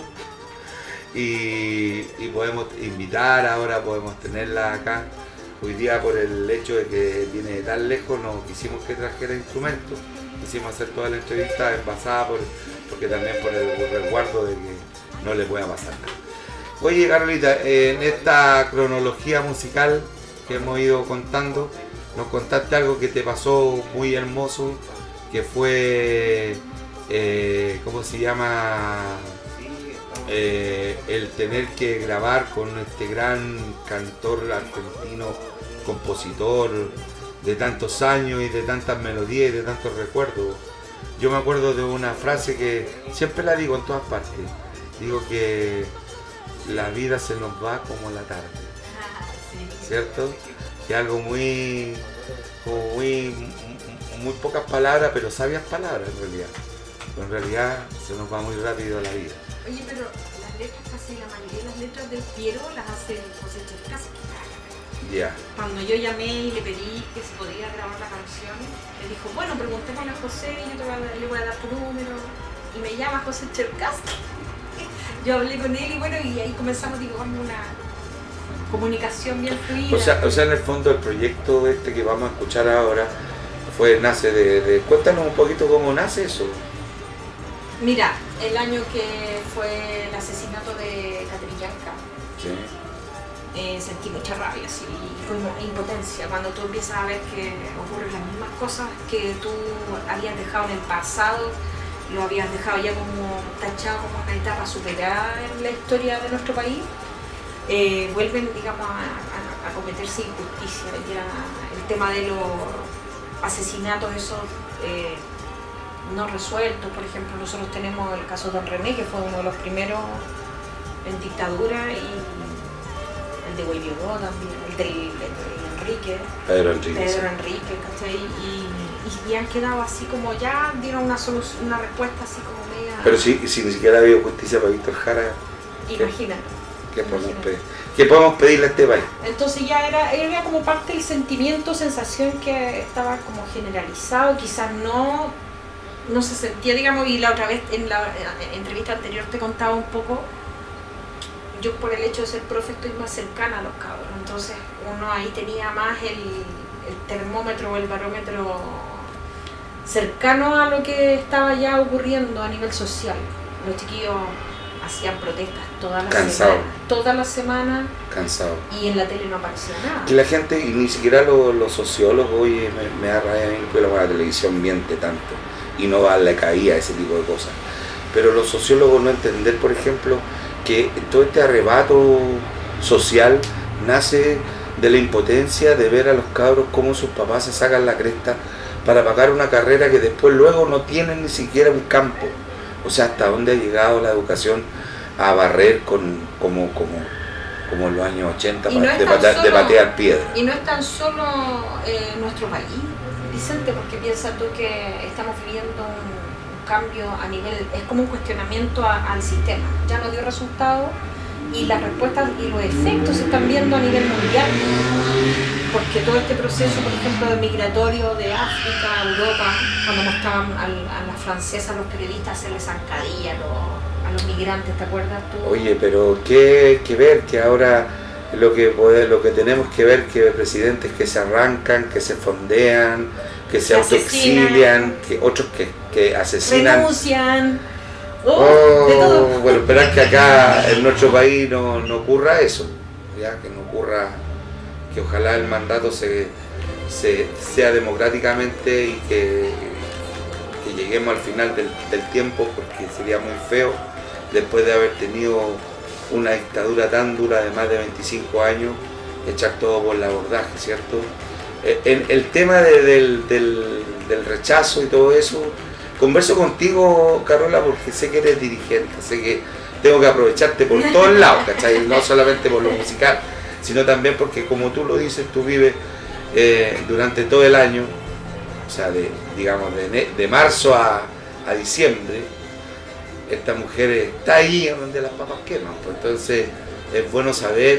y podemos invitar ahora, podemos tenerla acá. Hoy día, por el hecho de que viene de tan lejos, no quisimos que trajera instrumentos, quisimos hacer toda la entrevista envasada porque también por el resguardo de que no le pueda pasar nada. Oye, Carolita, en esta cronología musical que hemos ido contando, nos contaste algo que te pasó muy hermoso, que fue, ¿cómo se llama? El tener que grabar con este gran cantor argentino, compositor de tantos años y de tantas melodías y de tantos recuerdos. Yo me acuerdo de una frase que siempre la digo en todas partes, digo que la vida se nos va como la tarde, ¿cierto? Que es algo muy pocas palabras, pero sabias palabras en realidad se nos va muy rápido la vida. Oye, pero las letras, casi la mayoría de las letras del Piero las hace José Cherkassky. Ya. Cuando yo llamé y le pedí que se podía grabar la canción, me dijo, bueno, preguntémosle a José, yo le voy a dar tu número, y me llama José Cherkassky. Yo hablé con él y bueno, y ahí comenzamos, digo, con una comunicación bien fluida. O sea, en el fondo el proyecto este que vamos a escuchar ahora nace de... Cuéntanos un poquito cómo nace eso. Mira, el año que fue el asesinato de Catrillanca, Sí. Sentí mucha rabia, así, y como impotencia, cuando tú empiezas a ver que ocurren las mismas cosas que tú habías dejado en el pasado, lo habías dejado ya como tachado como una etapa superada en la historia de nuestro país, vuelven, digamos, a cometerse injusticia. Ya el tema de los asesinatos esos no resueltos, por ejemplo, nosotros tenemos el caso de Don René, que fue uno de los primeros en dictadura, y el de Guaidó también, el de Enrique, Pedro Enrique, ¿cachai? Y han quedado así como ya dieron una solución, una respuesta así como media... Pero si ni siquiera ha habido justicia para Víctor Jara, Imagínate. ¿Qué podemos pedirle a este país? Entonces ya era como parte del sentimiento, sensación que estaba como generalizado, quizás no se sentía, digamos, y la otra vez en la entrevista anterior te contaba un poco, yo por el hecho de ser profe estoy más cercana a los cabros, entonces uno ahí tenía más el termómetro o el barómetro cercano a lo que estaba ya ocurriendo a nivel social. Los chiquillos hacían protestas toda la semana, Cansado. Y en la tele no aparecía nada. Que la gente, y ni siquiera los sociólogos, oye, me da rabia a mí que la televisión miente tanto y no le caía ese tipo de cosas. Pero los sociólogos no entender, por ejemplo, que todo este arrebato social nace de la impotencia de ver a los cabros cómo sus papás se sacan la cresta para pagar una carrera que después luego no tienen ni siquiera un campo. O sea, hasta dónde ha llegado la educación a barrer como en los años 80 de patear piedra. Y no es tan solo nuestro país, Vicente, porque piensa tú que estamos viviendo un cambio a nivel, es como un cuestionamiento al sistema, ya no dio resultado y las respuestas y los efectos se están viendo a nivel mundial, porque todo este proceso, por ejemplo, de migratorio de África a Europa, cuando mostraban a las francesas, los periodistas hacerle zancadilla a los migrantes, ¿te acuerdas tú? Oye, pero qué ver que ahora lo que tenemos que ver que presidentes que se arrancan, que se fondean, que se autoexilian, que otros que asesinan, renuncian, de Oh, todo. bueno, esperar que acá en nuestro país no ocurra eso, ya que no ocurra, que ojalá el mandato sea democráticamente y que lleguemos al final del tiempo, porque sería muy feo después de haber tenido una dictadura tan dura de más de 25 años, echar todo por el abordaje, ¿cierto? El tema del rechazo y todo eso, converso contigo, Carola, porque sé que eres dirigente, sé que tengo que aprovecharte por todos lados, ¿cachai? No solamente por lo musical, sino también porque, como tú lo dices, tú vives durante todo el año, o sea, de marzo a diciembre, esta mujer está ahí donde las papas queman, pues entonces es bueno saber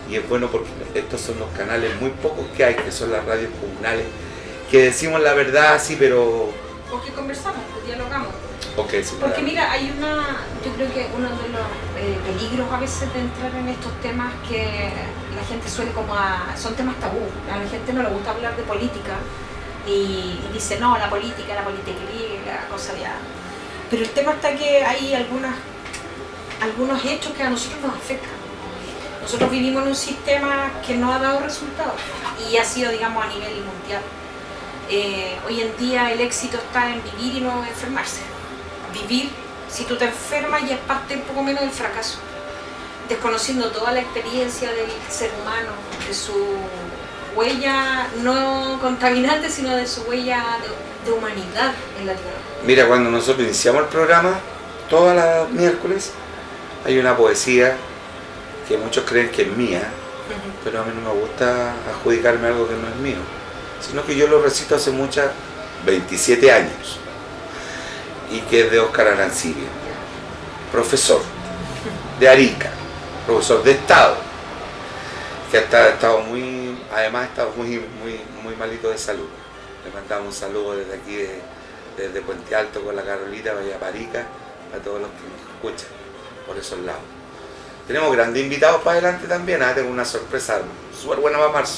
y es bueno porque estos son los canales muy pocos que hay, que son las radios comunales, que decimos la verdad, sí, pero... Porque conversamos, pues dialogamos. Okay, sí, porque claro. mira, yo creo que uno de los peligros a veces de entrar en estos temas que la gente suele son temas tabú, a la gente no le gusta hablar de política y dice no, la política la cosa ya. Pero el tema está que hay algunos hechos que a nosotros nos afectan. Nosotros vivimos en un sistema que no ha dado resultados y ha sido, digamos, a nivel mundial. Hoy en día el éxito está en vivir y no enfermarse. Vivir, si tú te enfermas, ya es parte un poco menos del fracaso. Desconociendo toda la experiencia del ser humano, de su huella no contaminante, sino de su huella de humanidad en la Tierra. Mira, cuando nosotros iniciamos el programa, todas las miércoles, hay una poesía que muchos creen que es mía, pero a mí no me gusta adjudicarme algo que no es mío, sino que yo lo recito hace 27 años, y que es de Óscar Arancibia, profesor de Arica, profesor de Estado, que ha estado muy malito de salud. Le mandamos un saludo desde aquí, desde Puente Alto con la Carolita, vaya para Arica, a todos los que nos escuchan por esos lados. Tenemos grandes invitados para adelante también, tengo una sorpresa súper buena para marzo.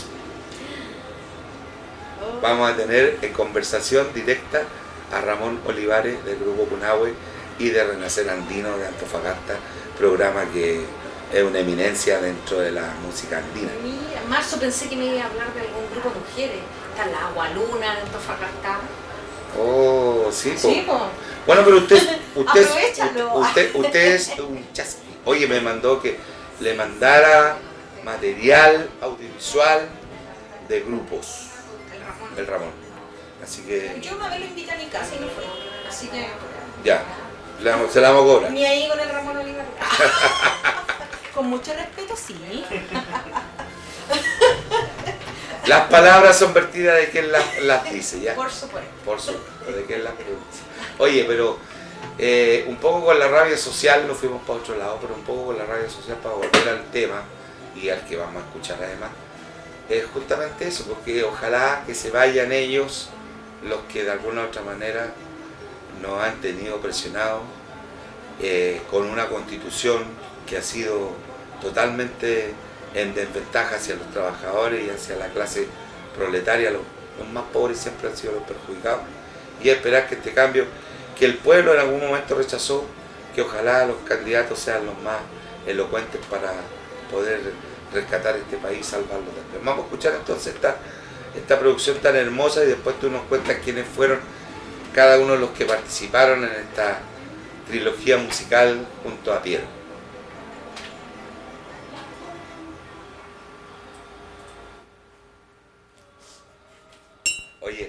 Vamos a tener en conversación directa a Ramón Olivares del Grupo Punahue y de Renacer Andino de Antofagasta, programa que es una eminencia dentro de la música andina. En marzo pensé que me iba a hablar de algún grupo de mujeres, está la Agualuna de Antofagasta. Oh, sí, po. Sí, po. Bueno, pero usted Aprovechalo. usted es un chasqui. Oye, me mandó que le mandara material audiovisual de grupos. El Ramón. Así que... Yo una vez lo invité a mi casa y no fue. Así que... Ya, se la vamos a cobrar. Ni ahí con el Ramón Olivares. Con mucho respeto, sí. Las palabras son vertidas de quien las dice, ¿ya? Por supuesto. Por supuesto, de quien las pronuncia. Oye, pero un poco con la rabia social, nos fuimos para otro lado, pero un poco con la rabia social para volver al tema y al que vamos a escuchar además. Es justamente eso, porque ojalá que se vayan ellos, los que de alguna u otra manera nos han tenido presionados con una constitución que ha sido totalmente en desventaja hacia los trabajadores y hacia la clase proletaria. Los más pobres siempre han sido los perjudicados, y esperar que este cambio que el pueblo en algún momento rechazó, que ojalá los candidatos sean los más elocuentes para poder rescatar este país, salvarlo también. Vamos a escuchar entonces esta producción tan hermosa y después tú nos cuentas quiénes fueron cada uno de los que participaron en esta trilogía musical junto a Pierre. Oye.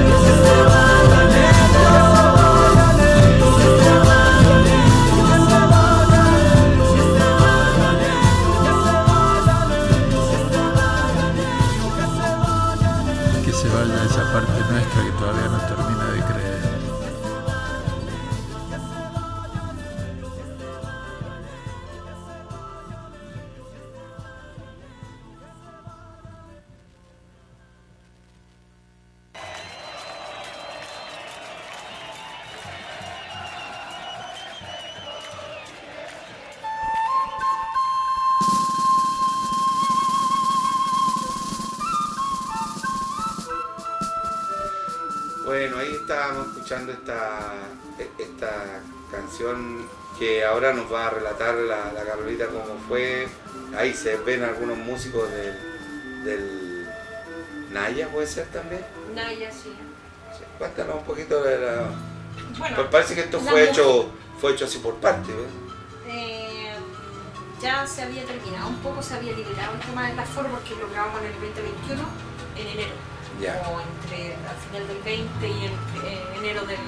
Bueno, ahí estábamos escuchando esta canción que ahora nos va a relatar la Carolita cómo fue. Ahí se ven algunos músicos del Naya, ¿puede ser también? Naya, sí. Sí, cuéntanos un poquito de la... Bueno, Pues parece que esto fue hecho así por parte, ¿eh? Ya se había terminado, un poco se había liberado el tema del aforo porque lo grabamos en el 2021, en enero. Ya. O entre al final del 20 y el enero del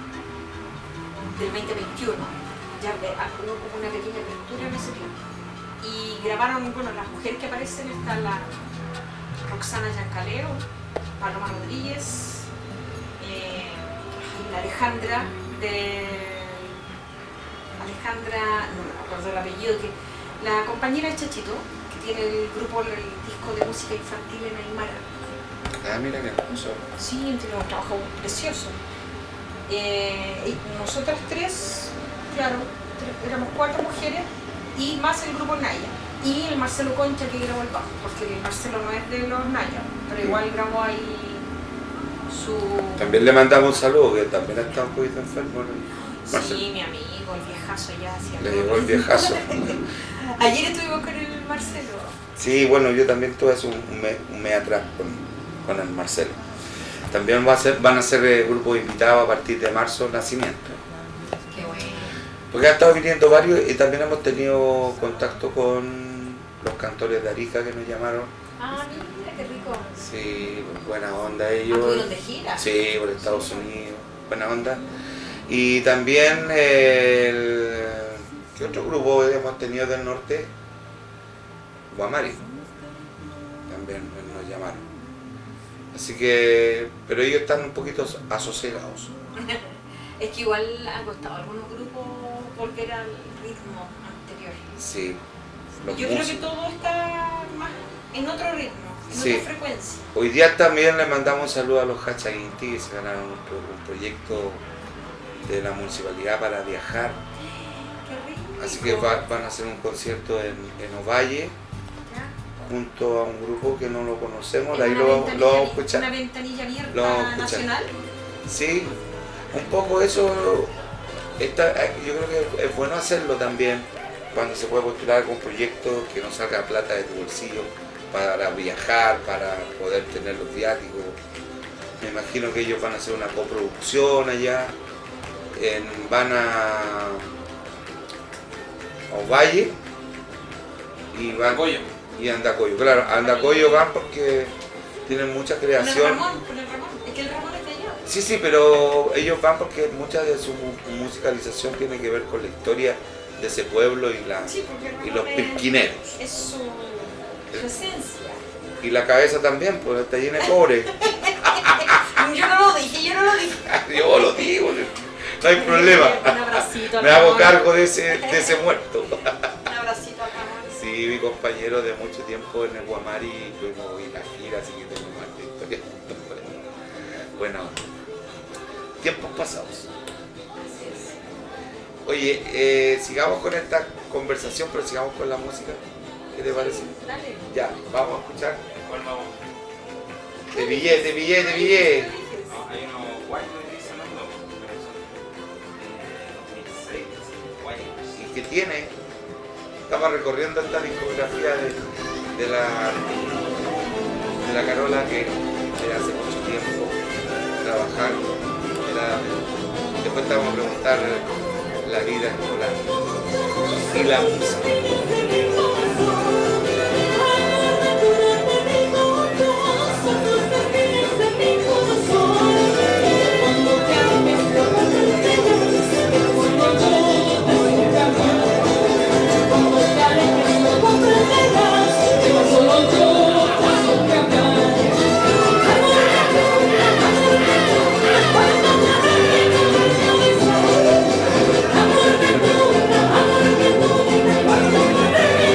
2021. Ya hubo como una pequeña apertura en ese tiempo. Y grabaron, bueno, las mujeres que aparecen están la Roxana Yancaleo, Paloma Rodríguez, la Alejandra, no me acuerdo el apellido, que la compañera de Chachito, que tiene el grupo, el disco de música infantil en Aymara. Ah, mira qué hermoso. Sí, tiene un trabajo precioso. Y nosotras tres, claro, éramos 4 mujeres y más el grupo Naya. Y el Marcelo Concha que grabó el bajo, porque el Marcelo no es de los Naya, pero igual grabó ahí su... También le mandamos un saludo, que también está un poquito enfermo, ¿no? Marcelo. Sí, mi amigo, el viejazo ya hacía... Le llegó el viejazo. Ayer estuvimos con el Marcelo. Sí, bueno, yo también estuve hace un mes atrás con el Marcelo. También van a ser grupos invitados a partir de marzo, Nacimiento. Qué bueno. Porque han estado viniendo varios y también hemos tenido contacto con los cantores de Arica que nos llamaron. Ah, mira, qué rico. Sí, buena onda ellos. ¿Estuvieron de gira? Sí, por Estados Unidos, buena onda. Y también ¿qué otro grupo hemos tenido del norte? Guamari. También nos llamaron. Así que, pero ellos están un poquito asosiegados. Es que igual han costado algunos grupos volver al ritmo anterior. Sí. Yo creo que todo está más en otro ritmo, en Sí. otra frecuencia. Hoy día también le mandamos un saludo a los Hachaguinti que se ganaron un proyecto de la municipalidad para viajar. Qué rico. Así que van a hacer un concierto en Ovalle junto a un grupo que no lo conocemos. ¿Es Ahí una lo vamos a ventanilla- escuchar. ¿Una ventanilla abierta Lo vamos a escuchar. nacional? Sí, un poco eso. Yo creo que es bueno hacerlo también cuando se puede postular algún proyecto que no salga plata de tu bolsillo para viajar, para poder tener los viáticos. Me imagino que ellos van a hacer una coproducción allá, van a Ovalle y van y Andacoyo. Claro, a Andacoyo van porque tienen mucha creación. Con el Ramón. Es que el Ramón está allá. Sí, pero ellos van porque mucha de su musicalización tiene que ver con la historia de ese pueblo y Sí, porque el y Ramón los pirquineros. Es su esencia. Y la cabeza también, pues está llena de cobre. Yo no lo dije. Yo lo digo, no hay problema. Un abracito al Me hago Ramón. cargo de ese muerto. Un abracito al Ramón. Sí, mi compañero de mucho tiempo en el Guamari, fuimos a la gira, así que tengo más de historia. Bueno, tiempos pasados. Oye, sigamos con esta conversación, pero sigamos con la música. ¿Qué te parece? Dale. Ya, vamos a escuchar. ¿Cuál vamos? De billete. No, hay unos guayos que sonando, pero son 2006, guayos. Y que tiene, estaba recorriendo esta discografía de la Carola que hace mucho tiempo trabajando. Después te vamos a preguntar la vida escolar y la música. Amor,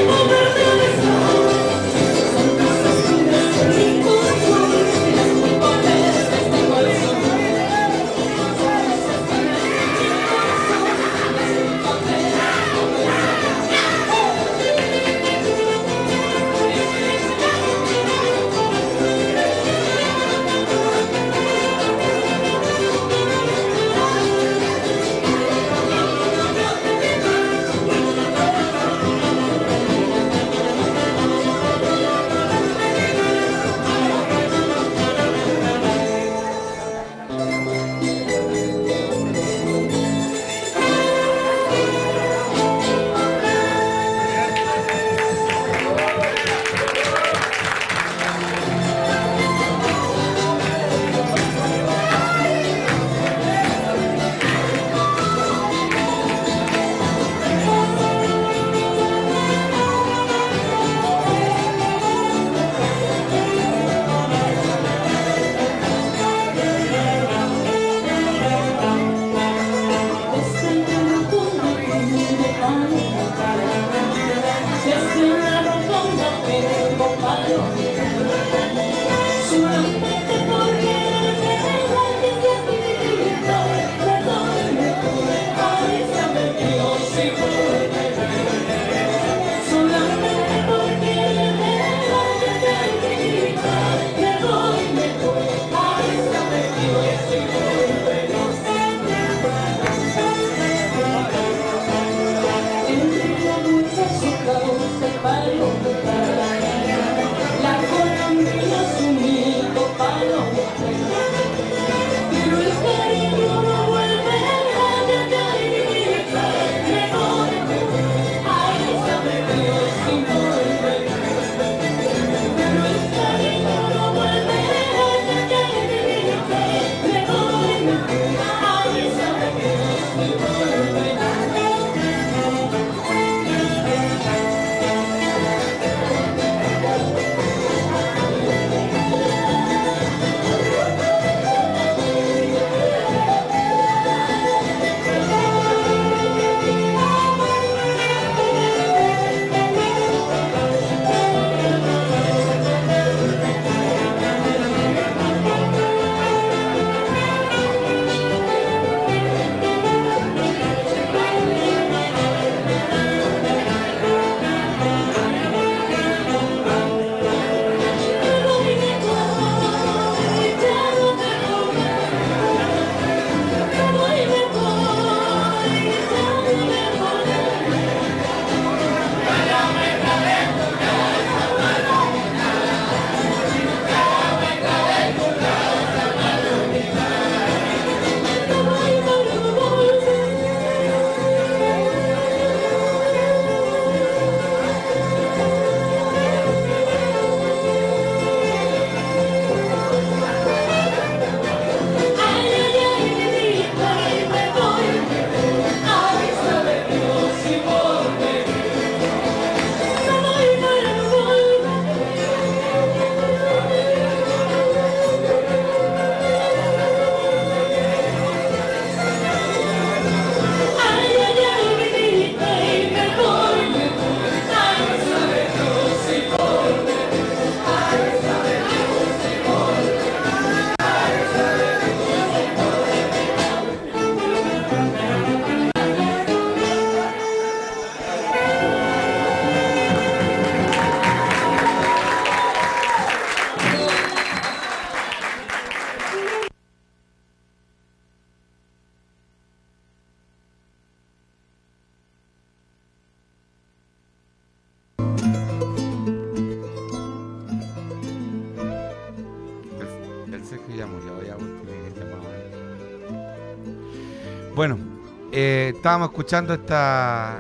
Bueno, estábamos escuchando esta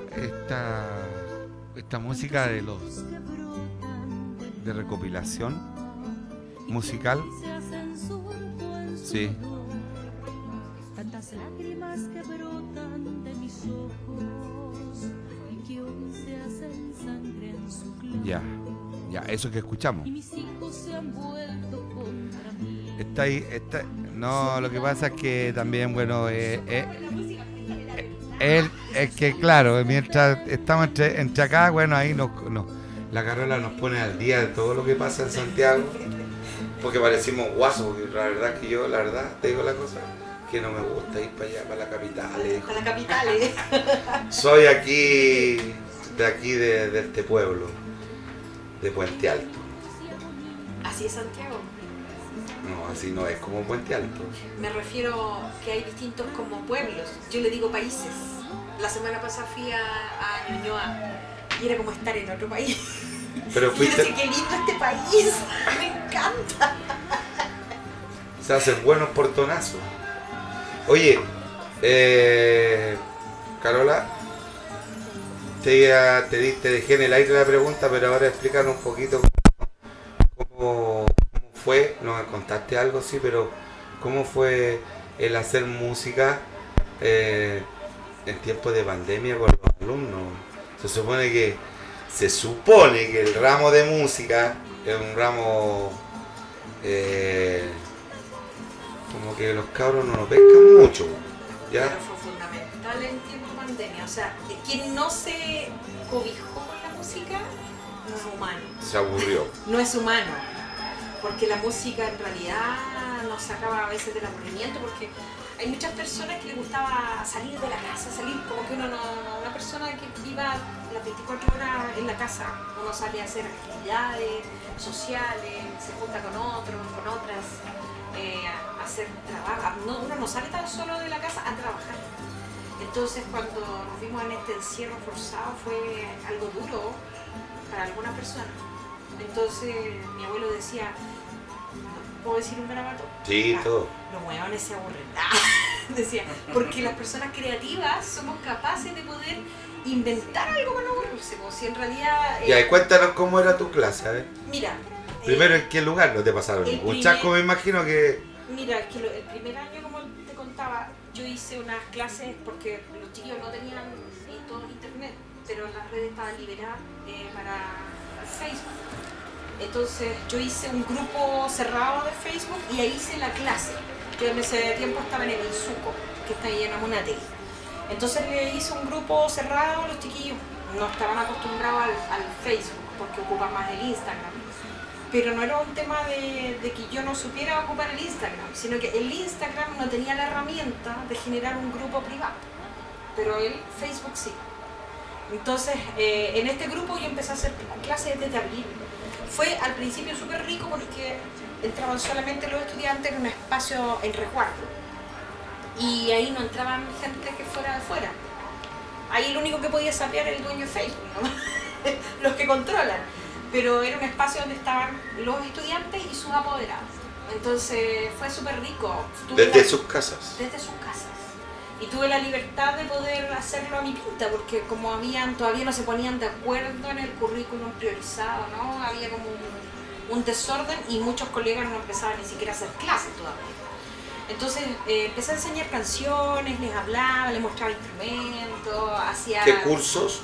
música de recopilación musical. Sí. Tantas lágrimas que brotan de mis ojos y que hoy se hacen sangre en su clavo. Ya, eso que escuchamos. Y mis hijos se han vuelto contra mí. Está ahí, no, lo que pasa es que también, bueno, es que claro, mientras estamos entre acá, bueno, ahí la Carola nos pone al día de todo lo que pasa en Santiago, porque parecimos guasos, porque la verdad es que yo, te digo la cosa, que no me gusta ir para allá, para la capital. Para la capital, Soy de este pueblo, de Puente Alto. Así es Santiago. No, así no es como Puente Alto. Me refiero que hay distintos como pueblos. Yo le digo países. La semana pasada fui a Ñuñoa y era como estar en otro país. Pero y yo decía, qué lindo este país, me encanta. Se hacen buenos portonazos. Oye, Carola, te dejé en el aire la pregunta, pero ahora explícanos un poquito cómo fue. Nos contaste algo, sí, pero cómo fue el hacer música en tiempos de pandemia con los alumnos. Se supone que el ramo de música es un ramo como que los cabros no lo pescan mucho, ¿ya? Pero fue fundamental en tiempo de pandemia. O sea, quien no se cobijó con la música no es humano. Se aburrió. No es humano. Porque la música en realidad nos sacaba a veces del aburrimiento, porque hay muchas personas que les gustaba salir de la casa, salir como que una persona que iba las 24 horas en la casa. Uno sale a hacer actividades sociales, se junta con otros, con otras, a hacer trabajo. Uno no sale tan solo de la casa a trabajar. Entonces cuando nos vimos en este encierro forzado fue algo duro para algunas personas. Entonces mi abuelo decía, ¿puedo decir un garabato? Sí, todo. Los hueones se aburren. Decía, porque las personas creativas somos capaces de poder inventar algo para no aburrirse. Como si en realidad... Ya, y cuéntanos cómo era tu clase, a ver. Mira... Primero, ¿en qué lugar no te pasaron? Un chasco, me imagino que... Mira, es que el primer año, como te contaba, yo hice unas clases porque los chicos no tenían ni todo internet, pero las redes estaban liberadas para Facebook. Entonces yo hice un grupo cerrado de Facebook y ahí hice la clase. Yo en ese tiempo estaba en el Insuco, que está ahí en Amunategui. Entonces le hice un grupo cerrado, los chiquillos no estaban acostumbrados al Facebook porque ocupan más el Instagram. Pero no era un tema de que yo no supiera ocupar el Instagram, sino que el Instagram no tenía la herramienta de generar un grupo privado, pero el Facebook sí. Entonces en este grupo yo empecé a hacer clases desde abril. Fue al principio súper rico porque entraban solamente los estudiantes en un espacio en resguardo y ahí no entraban gente que fuera de fuera. Ahí el único que podía sapear era el dueño de Facebook, ¿no? Los que controlan. Pero era un espacio donde estaban los estudiantes y sus apoderados. Entonces fue súper rico. Desde sus casas. Desde sus casas. Y tuve la libertad de poder hacerlo a mi pinta, porque como todavía no se ponían de acuerdo en el currículum priorizado, ¿no? Había como un desorden y muchos colegas no empezaban ni siquiera a hacer clases todavía. Entonces empecé a enseñar canciones, les hablaba, les mostraba instrumentos, hacía... ¿Qué cursos?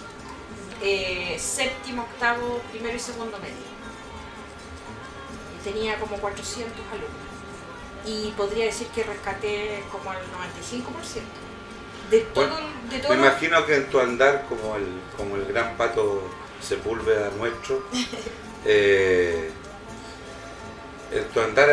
Séptimo, octavo, primero y segundo medio. Y tenía como 400 alumnos. Y podría decir que rescaté como el 95%. De todo, bueno, de todo. Me imagino que en tu andar, como el gran Pato Sepúlveda nuestro, en tu andar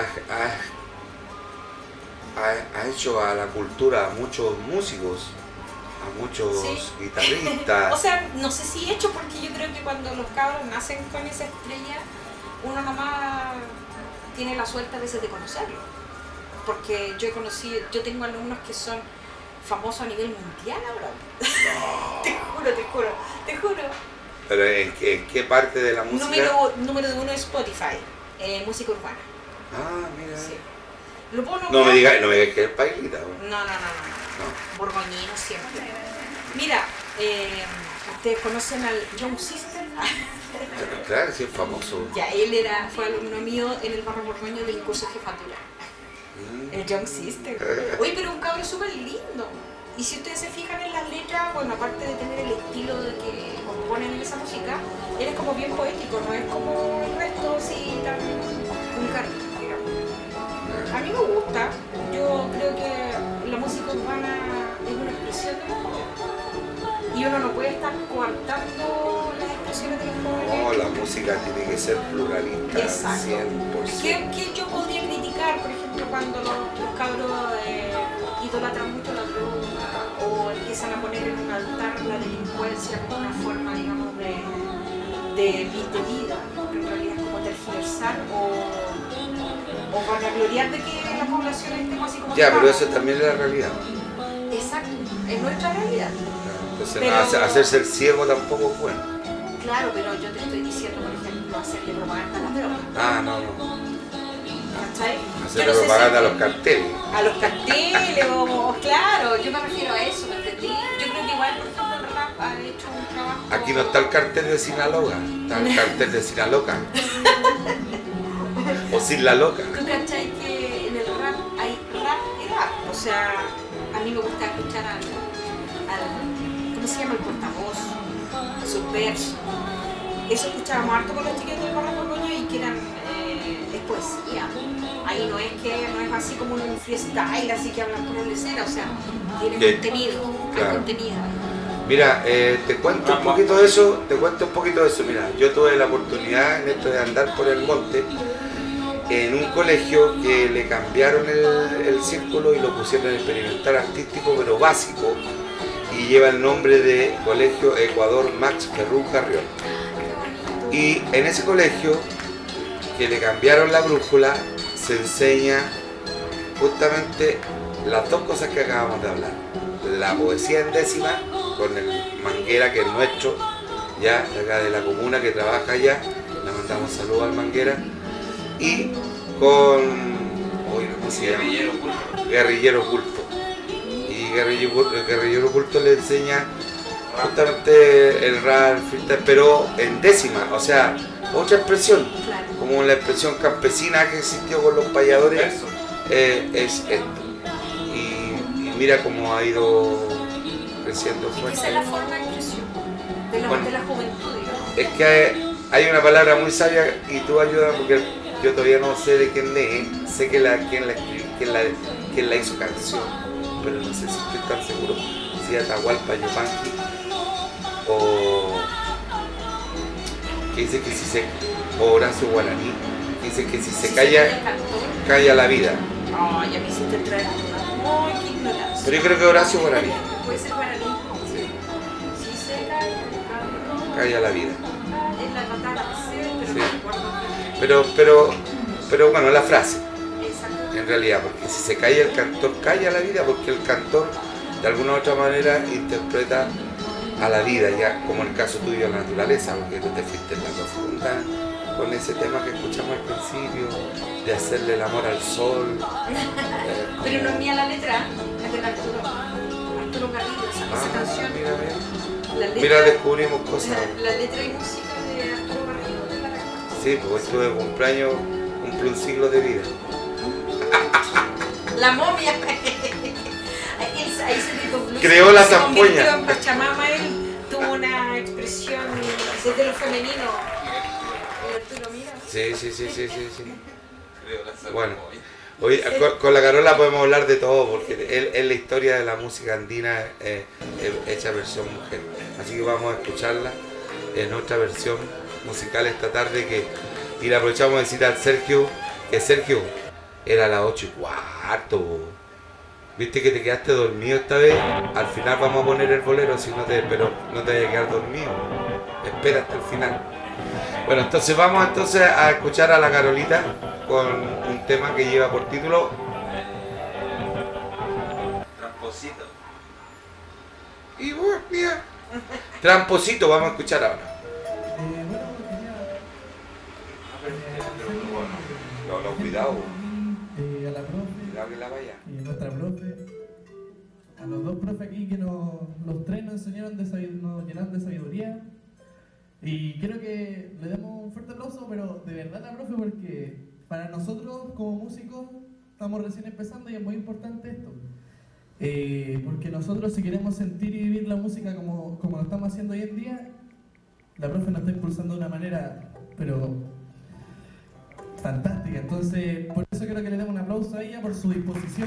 has hecho a la cultura a muchos músicos, a muchos guitarristas. O sea, no sé si he hecho, porque yo creo que cuando los cabros nacen con esa estrella, uno nomás tiene la suerte a veces de conocerlo. Porque yo tengo alumnos que son famosos a nivel mundial ahora. No. te juro. ¿Pero en qué parte de la música? Número 1 es Spotify, música urbana. Ah, mira. Sí. ¿Lo puedo no me digas que es pailita. No. Borgoñino siempre. Mira, ¿ustedes conocen al Young Sister? Claro, sí es famoso. Ya, él fue alumno mío en el barrio Borgoño del curso de jefatura. El Young Sister. Oye, pero un cabro súper lindo. Y si ustedes se fijan en las letras, bueno, aparte de tener el estilo de que componen esa música, él es como bien poético, no es como el resto así tan vulgar, digamos. A mí me gusta. Yo creo que la música urbana es una expresión de los jóvenes. Y uno no puede estar coartando las expresiones de los jóvenes. No, la música tiene que ser pluralista. Exacto. 100%. ¿Qué yo podría criticar, por ejemplo, cuando los cabros idolatran mucho la droga o empiezan a poner en un altar la delincuencia como una forma, digamos, de vida? En realidad es como tergiversar o vanagloriar de que la población estemos así como... Ya, pero eso también es la realidad. Exacto, es nuestra realidad. Entonces pero, hacerse el ciego tampoco es bueno. Claro, pero yo te estoy diciendo, por ejemplo, hacerle propaganda a las drogas. Ah, no. ¿cachai? Hacer propaganda a los carteles. A los carteles, o claro, yo me refiero a eso, ¿me entendí? Yo creo que igual, por ejemplo, el rap ha hecho un trabajo... Aquí no está el cartel de Sinaloa, está el cartel de Sinaloca. O Sin la Loca. ¿Tú cachai que en el rap hay rap y rap? O sea, a mí me gusta escuchar al ¿cómo se llama? El portavoz, sus versos. Eso escuchábamos harto con los chiquillos del Barrio Borgoño y que eran, es poesía. Ahí no es así como un freestyle, así que hablan por lecera, o sea, tiene contenido, claro. Hay contenido. Mira, te cuento un poquito de eso, mira, yo tuve la oportunidad en esto de andar por el monte en un colegio que le cambiaron el círculo y lo pusieron en experimental artístico, pero básico, y lleva el nombre de Colegio Ecuador Max Ferrú Carrión. Y en ese colegio, que le cambiaron la brújula, se enseña justamente las dos cosas que acabamos de hablar. La poesía en décima, con el Manguera, que es nuestro, ya, de acá de la comuna, que trabaja allá, le mandamos saludos al Manguera, y con, ¿cómo se llama? Guerrillero Oculto. Y Guerrillero Oculto le enseña justamente el rap, pero en décima, o sea, otra expresión, como la expresión campesina que existió con los payadores, es esto. Y mira cómo ha ido creciendo fuerte. Esa es la forma de expresión de la juventud, digamos. Es que hay una palabra muy sabia y tú ayudas porque yo todavía no sé de quién es, sé que quién la hizo canción, pero no sé si estoy tan seguro si es Atahualpa Yupanqui o que dice que si se, o Horacio Guaraní, que dice que si se calla la vida. Ay, a mí sí te trae muy ignorancia. Pero yo creo que Horacio Guaraní. Puede ser Guaraní. Sí. Si se Calla la vida. Es la patada, pero Sí. no recuerdo. Pero bueno, la frase. Exacto. En realidad, porque si se calla el cantor, calla la vida, porque el cantor de alguna u otra manera interpreta a la vida, ya como el caso tuyo a la naturaleza, porque tú te fuiste en la profunda con ese tema que escuchamos al principio, de hacerle el amor al sol. Pero no es mía la letra, es de Arturo Garrido, esa canción. Mira, descubrimos cosas. La letra y música de Arturo Garrido de la Rapa. Sí, pues estuve de cumpleaños, cumple un siglo de vida. La momia. Ahí se le concluyó. Creó la Se zampoña. convirtió en Pachamama, él tuvo una expresión desde lo femenino. El Arturo, mira. Sí. Bueno, hoy con la Carola podemos hablar de todo, porque es la historia de la música andina hecha versión mujer. Así que vamos a escucharla en otra versión musical esta tarde, y le aprovechamos de decir al Sergio, que Sergio era a las 8:15. Viste que te quedaste dormido esta vez, al final vamos a poner el bolero, pero no te vayas a quedar dormido. Espera hasta el final. Bueno, entonces vamos a escuchar a la Carolita con un tema que lleva por título Tramposito. y vos, mira, Tramposito, vamos a escuchar ahora. No, cuidado. A la profe, Cuidado que la vaya. y a nuestra profe, a los dos profes aquí que los tres nos enseñaron, nos llenaron de sabiduría. Y quiero que le demos un fuerte aplauso, pero de verdad a la profe, porque para nosotros como músicos estamos recién empezando y es muy importante esto. Porque nosotros, si queremos sentir y vivir la música como lo estamos haciendo hoy en día, la profe nos está impulsando de una manera, pero fantástica. Entonces, por eso quiero que le demos un aplauso a ella por su disposición.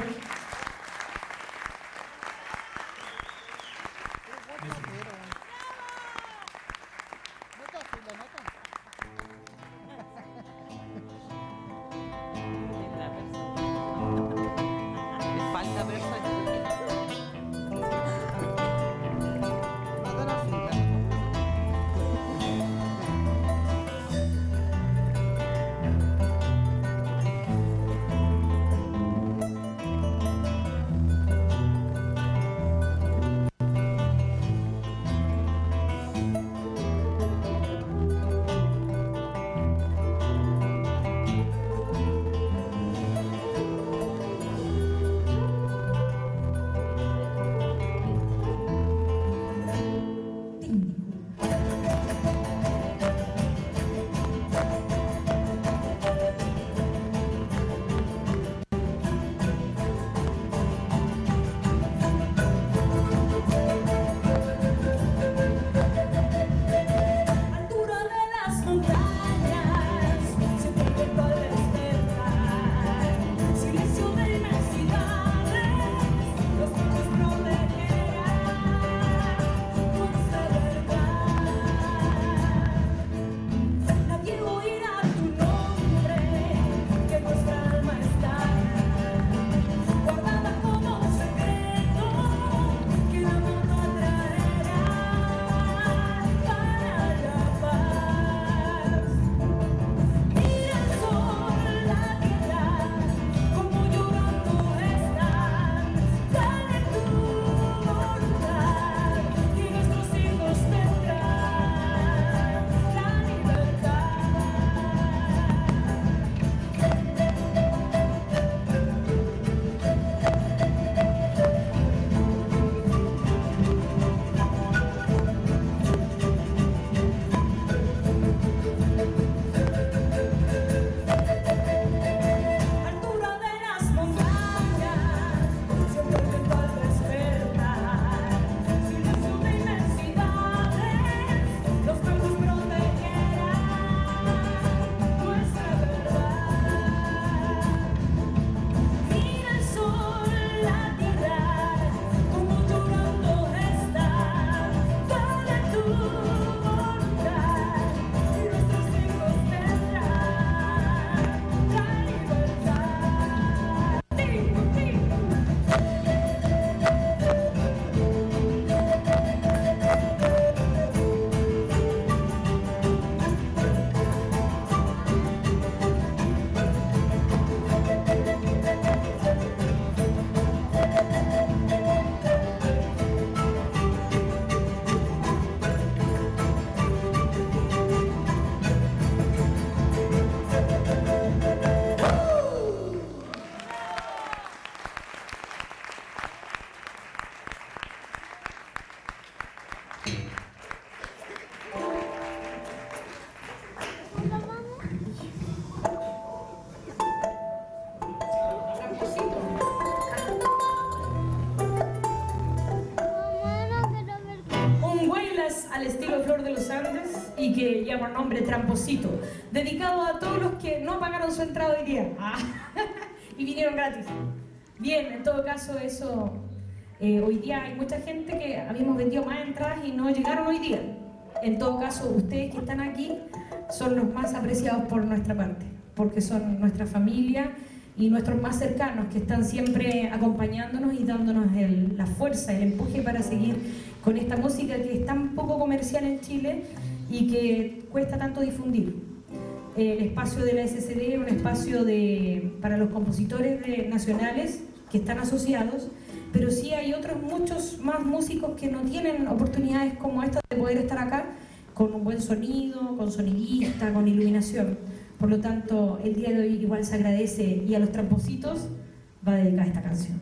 Andes y que lleva el nombre Tramposito, dedicado a todos los que no pagaron su entrada hoy día y vinieron gratis. Bien, en todo caso eso, hoy día hay mucha gente que habíamos vendido más entradas y no llegaron hoy día. En todo caso, ustedes que están aquí son los más apreciados por nuestra parte, porque son nuestra familia y nuestros más cercanos que están siempre acompañándonos y dándonos la fuerza, el empuje para seguir con esta música que es tan poco comercial en Chile y que cuesta tanto difundir. El espacio de la SCD es un espacio para los compositores nacionales que están asociados, pero sí hay otros muchos más músicos que no tienen oportunidades como esta de poder estar acá con un buen sonido, con sonidista, con iluminación. Por lo tanto, el día de hoy igual se agradece y a los Trampositos va a dedicar esta canción.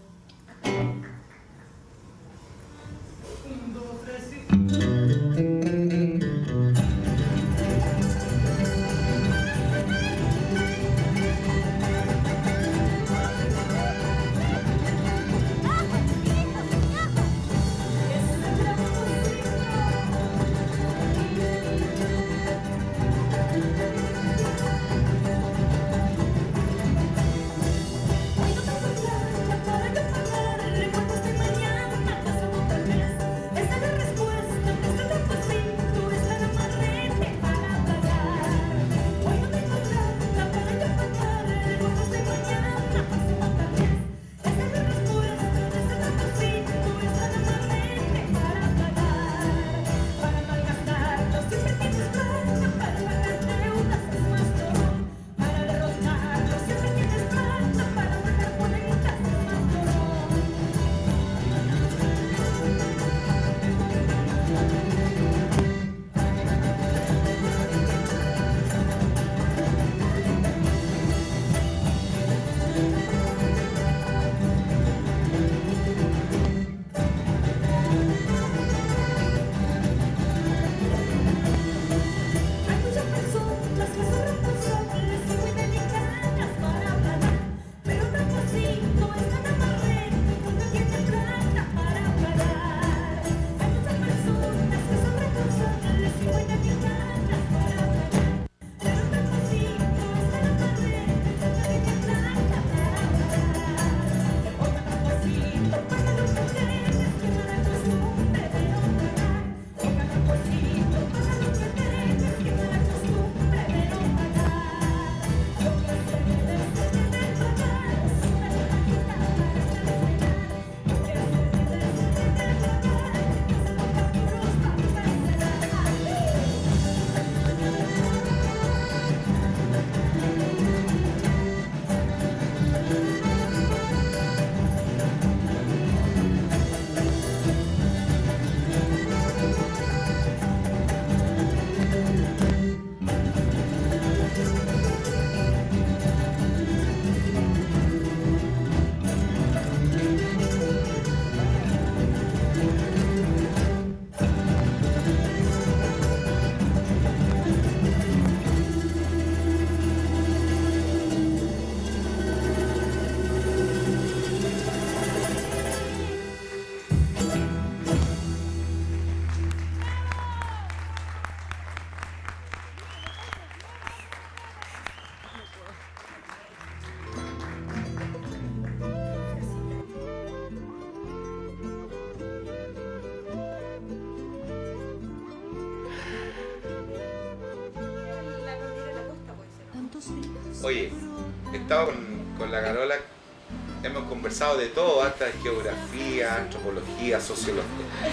Oye, he estado con la Carola, hemos conversado de todo, hasta de geografía, antropología, sociología.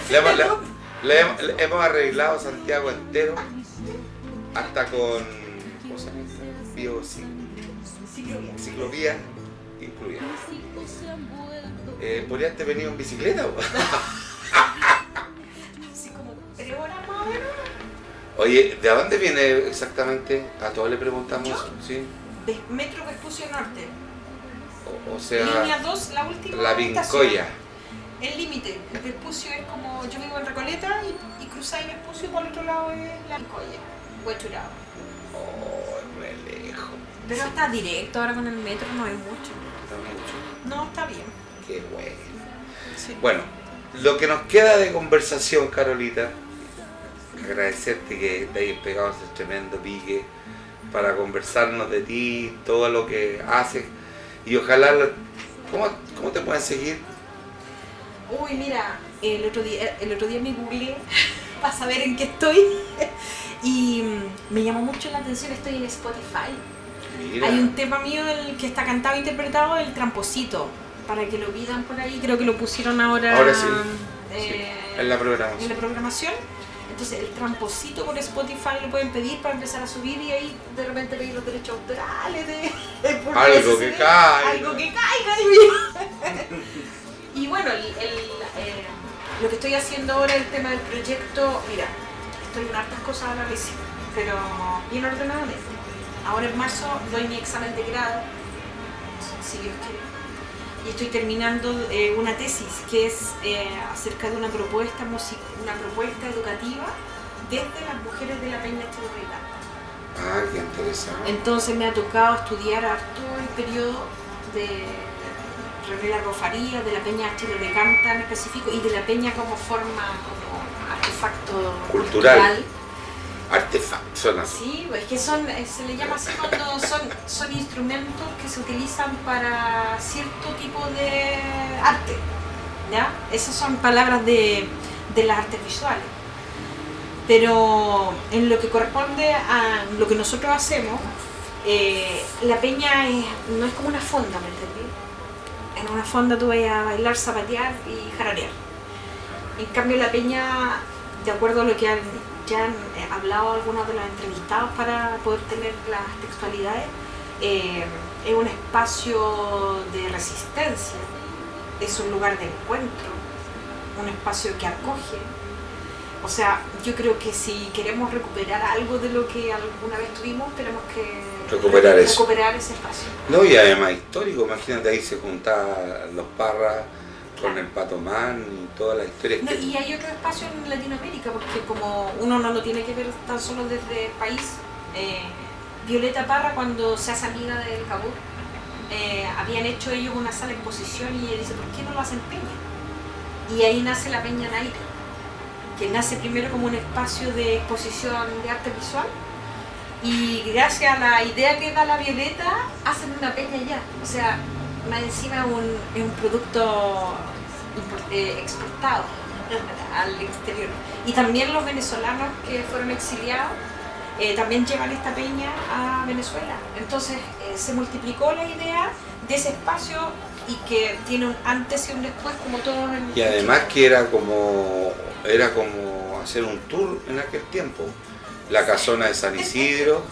Le hemos arreglado Santiago entero, hasta con ciclovía incluida. ¿Podrías te venir en bicicleta? Sí, como 3 horas más o menos. Oye, ¿de dónde viene exactamente? A todos le preguntamos. ¿Sí? De Metro Vespucio Norte. O sea, línea 2, la última La Vincoya. El límite. Vespucio es como, yo vivo en Recoleta y cruzáis Vespucio y por el otro lado es la Vincoya, Huechurado. Oh, es muy lejos. Pero está directo ahora con el metro, no hay mucho. No, está bien. Qué bueno. Sí. Bueno, lo que nos queda de conversación, Carolita, agradecerte que te hayas pegado ese tremendo pique para conversarnos de ti, todo lo que haces y ojalá, ¿cómo te pueden seguir? Uy, mira, el otro día me googleé para saber en qué estoy y me llamó mucho la atención, estoy en Spotify. Mira. Hay un tema mío el que está cantado e interpretado, el Tramposito, para que lo pidan por ahí, creo que lo pusieron ahora sí, en la programación. En la programación. Entonces el Tramposito por Spotify lo pueden pedir para empezar a subir y ahí de repente pedir los derechos autorales algo que caiga. Algo que caiga. Y bueno, lo que estoy haciendo ahora, el tema del proyecto, mira, estoy en hartas cosas a la vez, pero bien ordenadamente. Ahora en marzo doy mi examen de grado, si Dios quiere, y estoy terminando una tesis que es acerca de una propuesta educativa desde las mujeres de la Peña Chilorrica. Ah, qué interesante. Entonces me ha tocado estudiar harto el periodo de René Largo Farías, de la Peña Chilorricanta en específico y de la peña como forma, como artefacto cultural. Artefactos, son así. Sí, es que se le llama así cuando son instrumentos que se utilizan para cierto tipo de arte, ¿ya? Esas son palabras de las artes visuales. Pero en lo que corresponde a lo que nosotros hacemos, la peña no es como una fonda, ¿me entendí? En una fonda tú vas a bailar, zapatear y jararear. En cambio la peña, de acuerdo a lo que ya han hablado algunos de los entrevistados para poder tener las textualidades, es un espacio de resistencia, es un lugar de encuentro, un espacio que acoge. O sea, yo creo que si queremos recuperar algo de lo que alguna vez tuvimos, tenemos que recuperar ese espacio. No, y además histórico, imagínate, ahí se juntaban los Parras con el Patomán y todas las historias. No, y hay otro espacio en Latinoamérica, porque como uno no lo tiene que ver tan solo desde el país, Violeta Parra, cuando se hace amiga del Cabur, habían hecho ellos una sala de exposición y ella dice, ¿por qué no lo hacen peña? Y ahí nace la Peña Naira, que nace primero como un espacio de exposición de arte visual y gracias a la idea que da la Violeta hacen una peña allá. O sea, más encima es un producto exportado al exterior. Y también los venezolanos que fueron exiliados también llevan esta peña a Venezuela. Entonces se multiplicó la idea de ese espacio y que tiene un antes y un después como todo en y además que era como hacer un tour en aquel tiempo. La casona de San Isidro.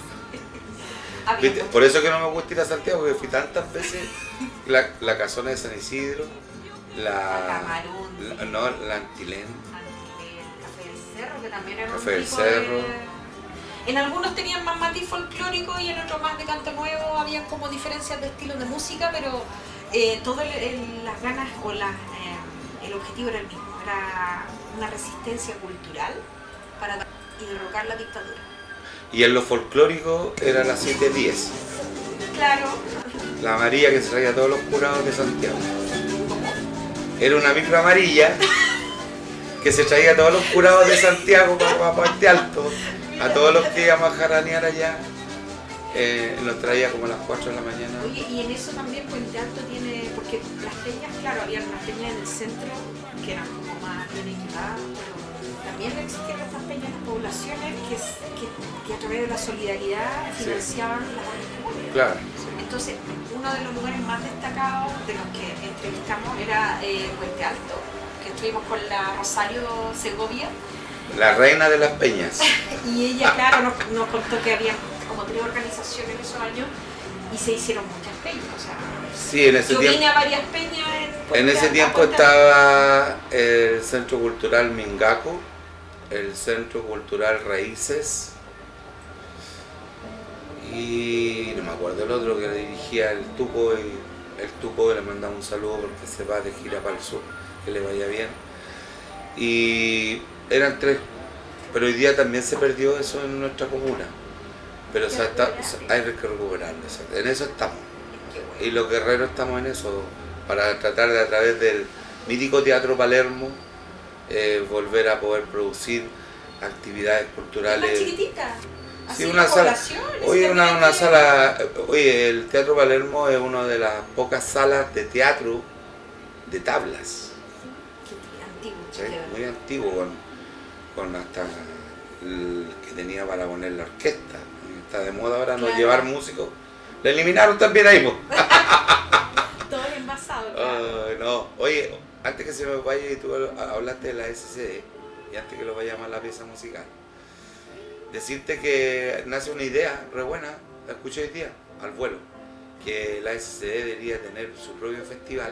Por eso que no me gusta ir a Santiago, porque fui tantas veces. La casona de San Isidro, la Antilén, Café del Cerro, que también era Café un del tipo Cerro. En algunos tenían más matiz folclórico y en otros más de canto nuevo, había como diferencias de estilos de música, pero todas las ganas o el objetivo era el mismo, era una resistencia cultural para derrocar la dictadura. Y en lo folclórico era la 710. Claro. La amarilla que se traía a todos los curados de Santiago. Era una micro amarilla que se traía a todos los curados de Santiago para Puente Alto, a todos los que íbamos a jaranear allá. Los traía como a las 4 de la mañana. Oye, y en eso también Puente Alto tiene, porque las peñas, claro, había unas peñas en el centro que eran como más bien equipadas, pero también existían estas peñas en las poblaciones que a través de la solidaridad financiaban las obras comunes. Claro. Entonces, uno de los lugares más destacados de los que entrevistamos era Puente Alto, que estuvimos con la Rosario Segovia. La reina de las peñas. Y ella, claro, nos contó que había como 3 organizaciones en esos años y se hicieron muchas peñas. O sea, sí, en ese yo tiempo, vine a varias peñas en ese tiempo estaba el Centro Cultural Mingaco, el Centro Cultural Raíces y no me acuerdo el otro que le dirigía el Tuco, y el Tuco le mandaba un saludo porque se va de gira para el sur, que le vaya bien. Y eran 3, pero hoy día también se perdió eso en nuestra comuna, pero o sea, hay que recuperarlo, en eso estamos. Y los guerreros estamos en eso, para tratar de, a través del mítico Teatro Palermo, volver a poder producir actividades culturales. Es más chiquitita. Sí, una sala. Oye, una sala. Oye, el Teatro Palermo es una de las pocas salas de teatro de tablas. Antiguo, ¿Sí? Muy antiguo, con hasta el que tenía para poner la orquesta. Está de moda ahora no llevar músicos. Lo eliminaron también ahí, po. Todo envasado. No, oye, antes que se me vaya, y tú hablaste de la SCD, y antes que lo vaya a llamar la pieza musical, decirte que nace una idea re buena, la escuché hoy día, al vuelo, que la SCD debería tener su propio festival.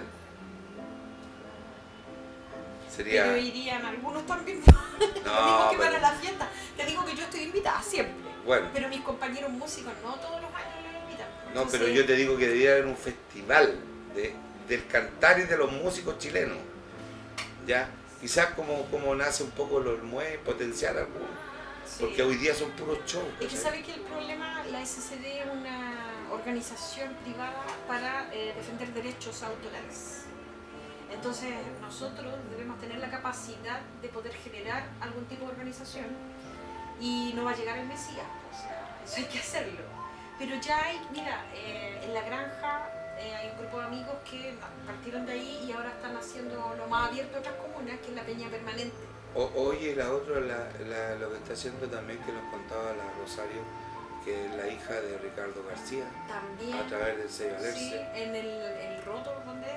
Sería... Pero irían algunos también. No, que van a la fiesta. Te digo que yo estoy invitada siempre. Bueno. Pero mis compañeros músicos no todos los años los invitan. No, Entonces, pero yo te digo que debería haber un festival del cantar y de los músicos chilenos. ¿Ya? Quizás como nace un poco los mueve, potenciar algunos. sí. Porque hoy día son puros shows. Es que sabes que el problema, la SCD es una organización privada para defender derechos autorales. Entonces nosotros debemos tener la capacidad de poder generar algún tipo de organización y no va a llegar el Mesías, o sea, eso hay que hacerlo. Pero ya hay, mira, en la granja hay un grupo de amigos que partieron de ahí y ahora están haciendo lo más abierto de otras comunas, que es la Peña Permanente. Oye, la otra, lo que está haciendo también, que nos contaba la Rosario, que es la hija de Ricardo García, también, a través del sello Alerce. Sí, en el Roto, donde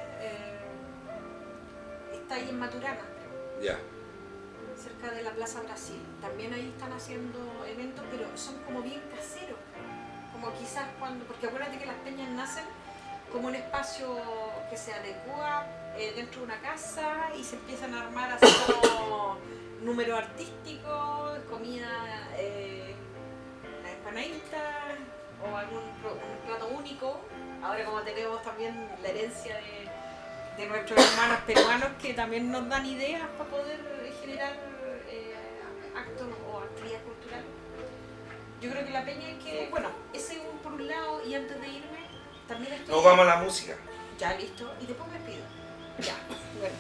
está ahí en Maturana, creo. Ya. Cerca de la Plaza Brasil. También ahí están haciendo eventos, pero son como bien caseros. Como quizás cuando, porque acuérdate que las peñas nacen como un espacio que se adecua dentro de una casa y se empiezan a armar así como números artísticos, comida, empanadita o algún un plato único. Ahora como tenemos también la herencia de nuestros hermanos peruanos que también nos dan ideas para poder generar actos o actividades culturales. Yo creo que la peña es que, bueno, ese es por un lado, y antes de irme, también estoy... Nos vamos a la música. Ya, listo, y después me pido. Ya, bueno.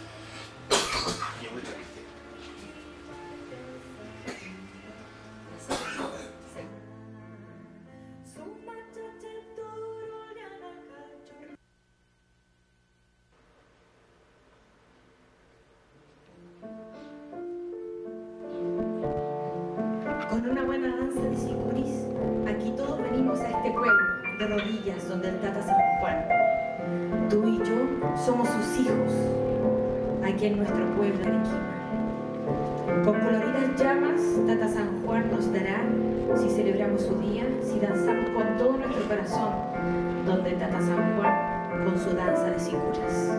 Con una buena danza de sicurís, aquí todos venimos a este pueblo de rodillas donde el Tata San Juan. Tú y yo somos sus hijos, aquí en nuestro pueblo Arequipa. Con coloridas llamas, Tata San Juan nos dará si celebramos su día, si danzamos con todo nuestro corazón, donde el Tata San Juan con su danza de sicurís.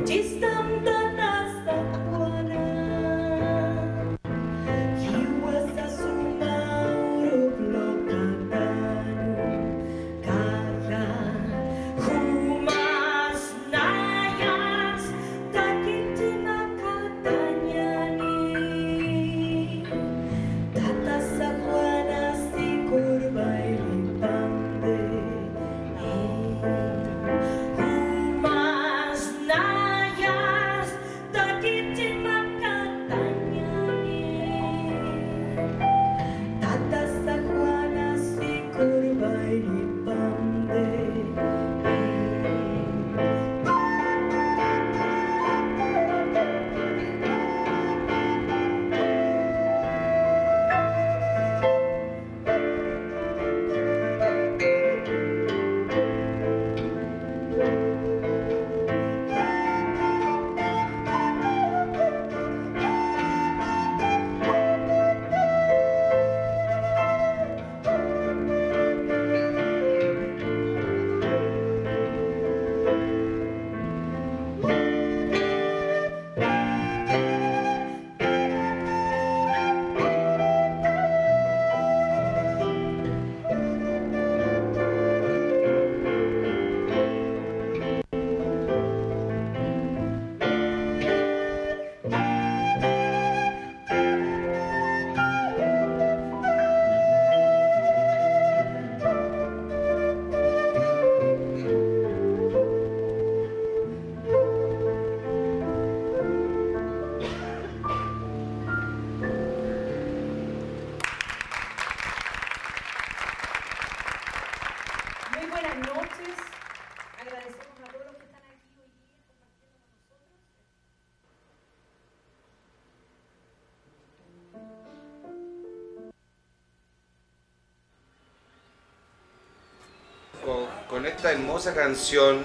Con esta hermosa canción,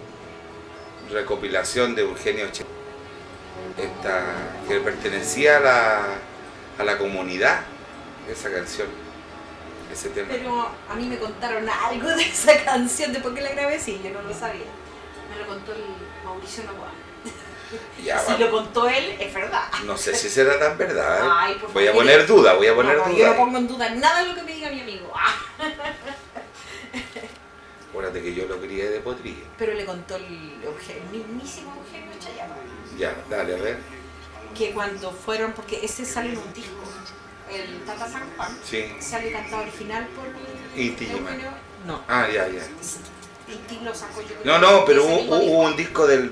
recopilación de Eugenio Echeverría, que pertenecía a la comunidad, esa canción, ese tema. Pero a mí me contaron algo de esa canción, después que la grabé, sí, yo no lo sabía. Me lo contó el Mauricio Novoa. Ya, si lo contó él, es verdad. No sé si será tan verdad. Ay, voy a poner duda, Yo no pongo en duda nada de lo que me diga mi amigo. Acuérdate que yo lo crié de potrillo. Pero le contó el mismísimo Eugenio Chayapa. Ya, dale, a ver. Que cuando fueron, porque ese sale en un disco, el Tata San Juan, sí, sale cantado original por Eugenio. No. Ah, ya. Inti lo sacó yo. No, pero hubo un disco de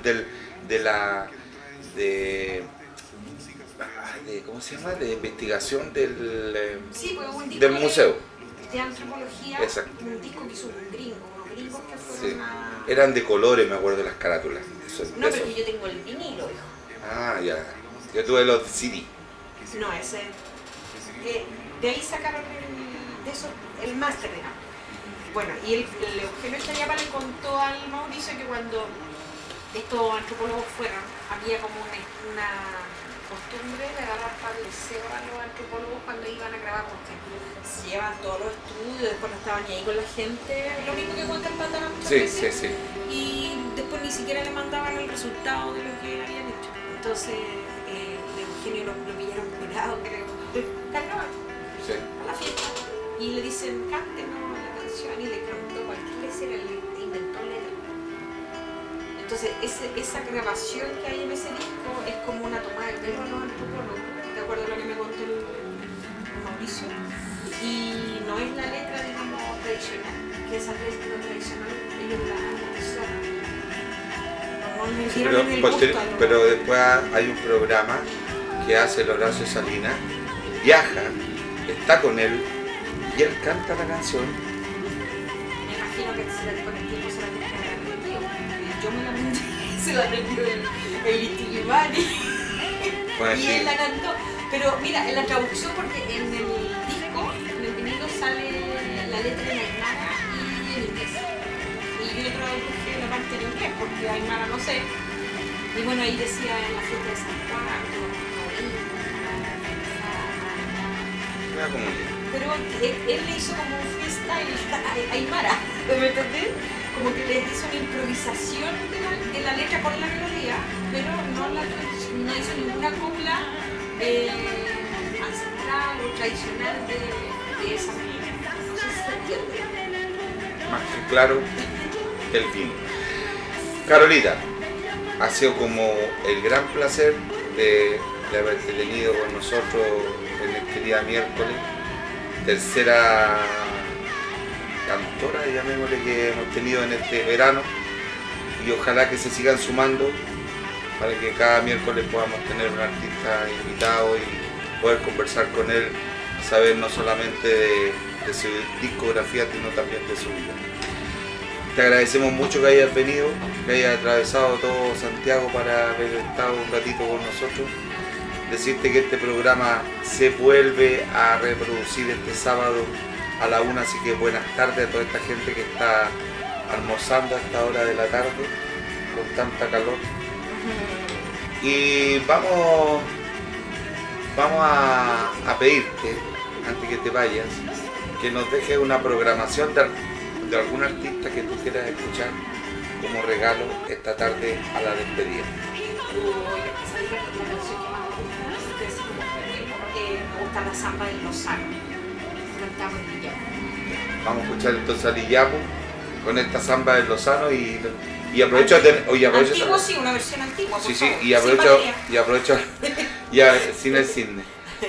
¿cómo se llama? De investigación del museo. De antropología. Exacto. Un disco que hizo un gringo, unos gringos que fueron sí. Eran de colores, me acuerdo de las carátulas. No, pero yo tengo el vinilo, hijo. Ah, ya. Yo tuve los CD. No, ese. De ahí sacaron el máster, digamos. Bueno, y el Eugenio Chayapa le contó al Mauricio que cuando estos antropólogos fueron, había como una costumbre de agarrar para el liceo a los antropólogos cuando iban a grabar, porque se llevan todos los estudios, después no estaban ni ahí con la gente, lo mismo que cuenta el Patana muchas veces, sí. Y después ni siquiera le mandaban el resultado de lo que habían hecho. Entonces, Eugenio lo pillaron curado, creo, carnaval, a la fiesta, y le dicen, cántenos la canción, y le cantó cualquier letra, le inventó letra. Entonces, esa grabación que hay en ese disco es como una toma de pelo a los antropólogos, de acuerdo a lo que me contó el Mauricio. Y no es la letra, digamos, tradicional, que esa letra tradicional ellos la usaron. Pero después hay un programa que hace el Horacio Salinas, viaja, está con él y él canta la canción. Me imagino que con el tiempo se la tiene que haber aprendido. Yo me la aprendí, se la aprendió el Itigimari y él la cantó. Pero mira, en la traducción, porque en el disco, en el vinilo, sale la letra en aymara y en inglés. Y yo traduje la parte en inglés, porque aymara no sé. Y bueno, ahí decía en la fiesta de San Juan, pero él le hizo como un freestyle aymara, ¿me entendés? como que les hizo una improvisación de la letra con la melodía, pero no hizo ninguna copla ancestral o tradicional de esa manera. No sé si se entiende. Más que claro el fin. Carolita, ha sido como el gran placer de haberte tenido con nosotros en este día miércoles, tercera cantora, llamémosle, que hemos tenido en este verano, y ojalá que se sigan sumando para que cada miércoles podamos tener un artista invitado y poder conversar con él, saber no solamente de su discografía, sino también de su vida. Te agradecemos mucho que hayas venido, que hayas atravesado todo Santiago para haber estado un ratito con nosotros. Decirte que este programa se vuelve a reproducir este sábado a la 1, así que buenas tardes a toda esta gente que está almorzando a esta hora de la tarde con tanta calor. Y vamos a pedirte, antes que te vayas, que nos dejes una programación de algún artista que tú quieras escuchar como regalo esta tarde a la despedida. Me gusta la samba del Lozano, cantamos en Lillapu. Vamos a escuchar entonces a Lillapu con esta samba del Lozano y aprovecho antiguo, sí, una versión antigua, por favor. y aprovecho ya sin el cisne.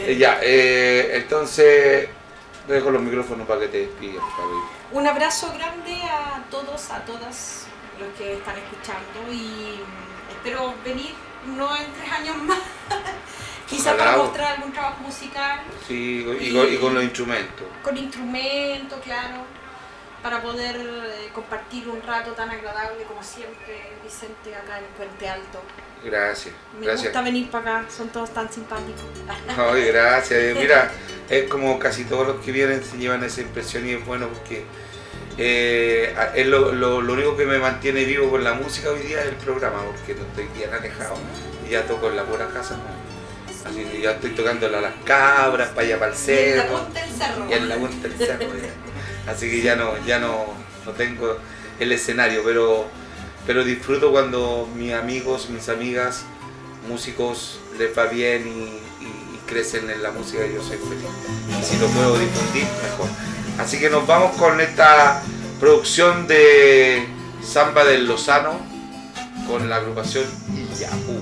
Entonces dejo los micrófonos para que te despidas, Fabi. Un abrazo grande a todos, a todas los que están escuchando y espero venir no en 3 años más. Quizá para mostrar algún trabajo musical. Sí, y con los instrumentos. Con instrumentos, claro, para poder compartir un rato tan agradable como siempre, Vicente, acá en Puente Alto. Gracias. Me gusta venir para acá, son todos tan simpáticos. Ay, gracias. Mira, es como casi todos los que vienen se llevan esa impresión y es bueno porque es lo único que me mantiene vivo con la música hoy día es el programa, porque no estoy bien alejado y ya toco en la pura casa, ¿no? Así que ya estoy tocando a las cabras, para allá para el cerro. Y en la punta del cerro. Así que ya no tengo el escenario, pero disfruto cuando mis amigos, mis amigas, músicos les va bien y crecen en la música, yo soy feliz. Y si lo puedo difundir, mejor. Así que nos vamos con esta producción de Samba del Lozano con la agrupación Lillapu.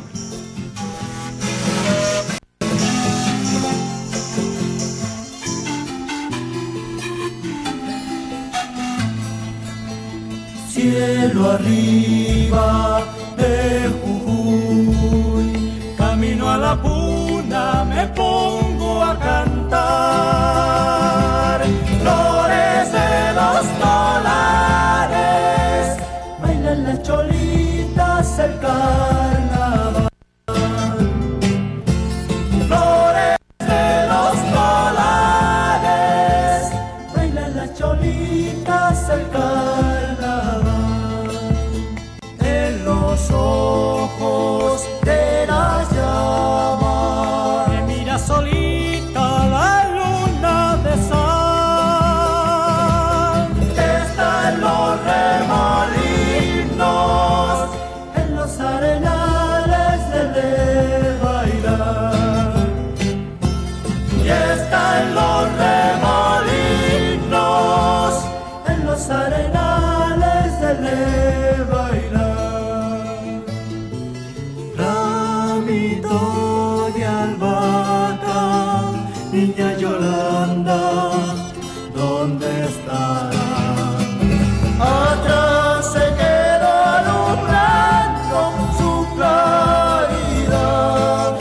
Cielo arriba de Jujuy, camino a la puna, me pongo a cantar. Flores de los dólares, bailan las cholitas el carnaval. Flores de los dólares, bailan las cholitas el carnaval. Los ojos de la llama que mira solita la luna de sal. Está en los remolinos, en los arenales de bailar. Y está en los remolinos, en los arenales de bailar. De albahaca, niña Yolanda, ¿dónde estará? Atrás se quedó alumbrando su claridad.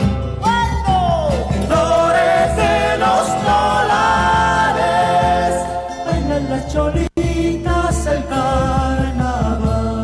Flores de los dólares, bailan las cholitas el carnaval.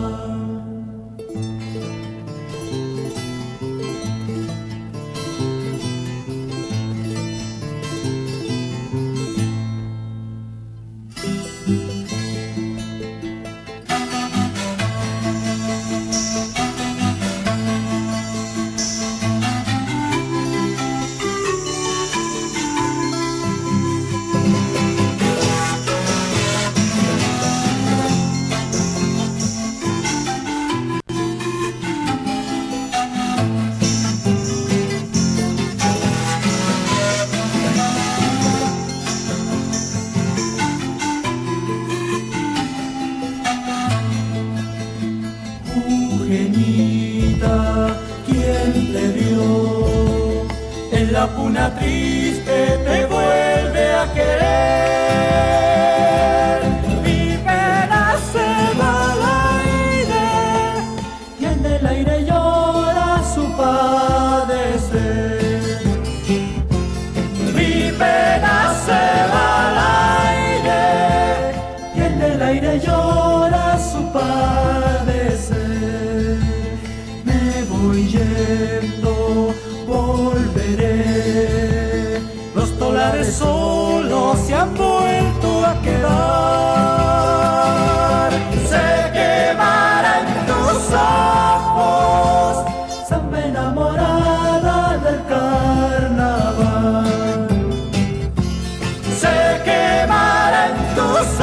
la puna triste te vuelve a querer. Mi pena se va al aire y en el aire llora su padecer. Mi pena se va al aire y en el aire llora su padecer. Me voy yendo, volveré. Los dólares solos se han vuelto a quedar. Se quemará en tus ojos, samba enamorada del carnaval. Se quemará en tus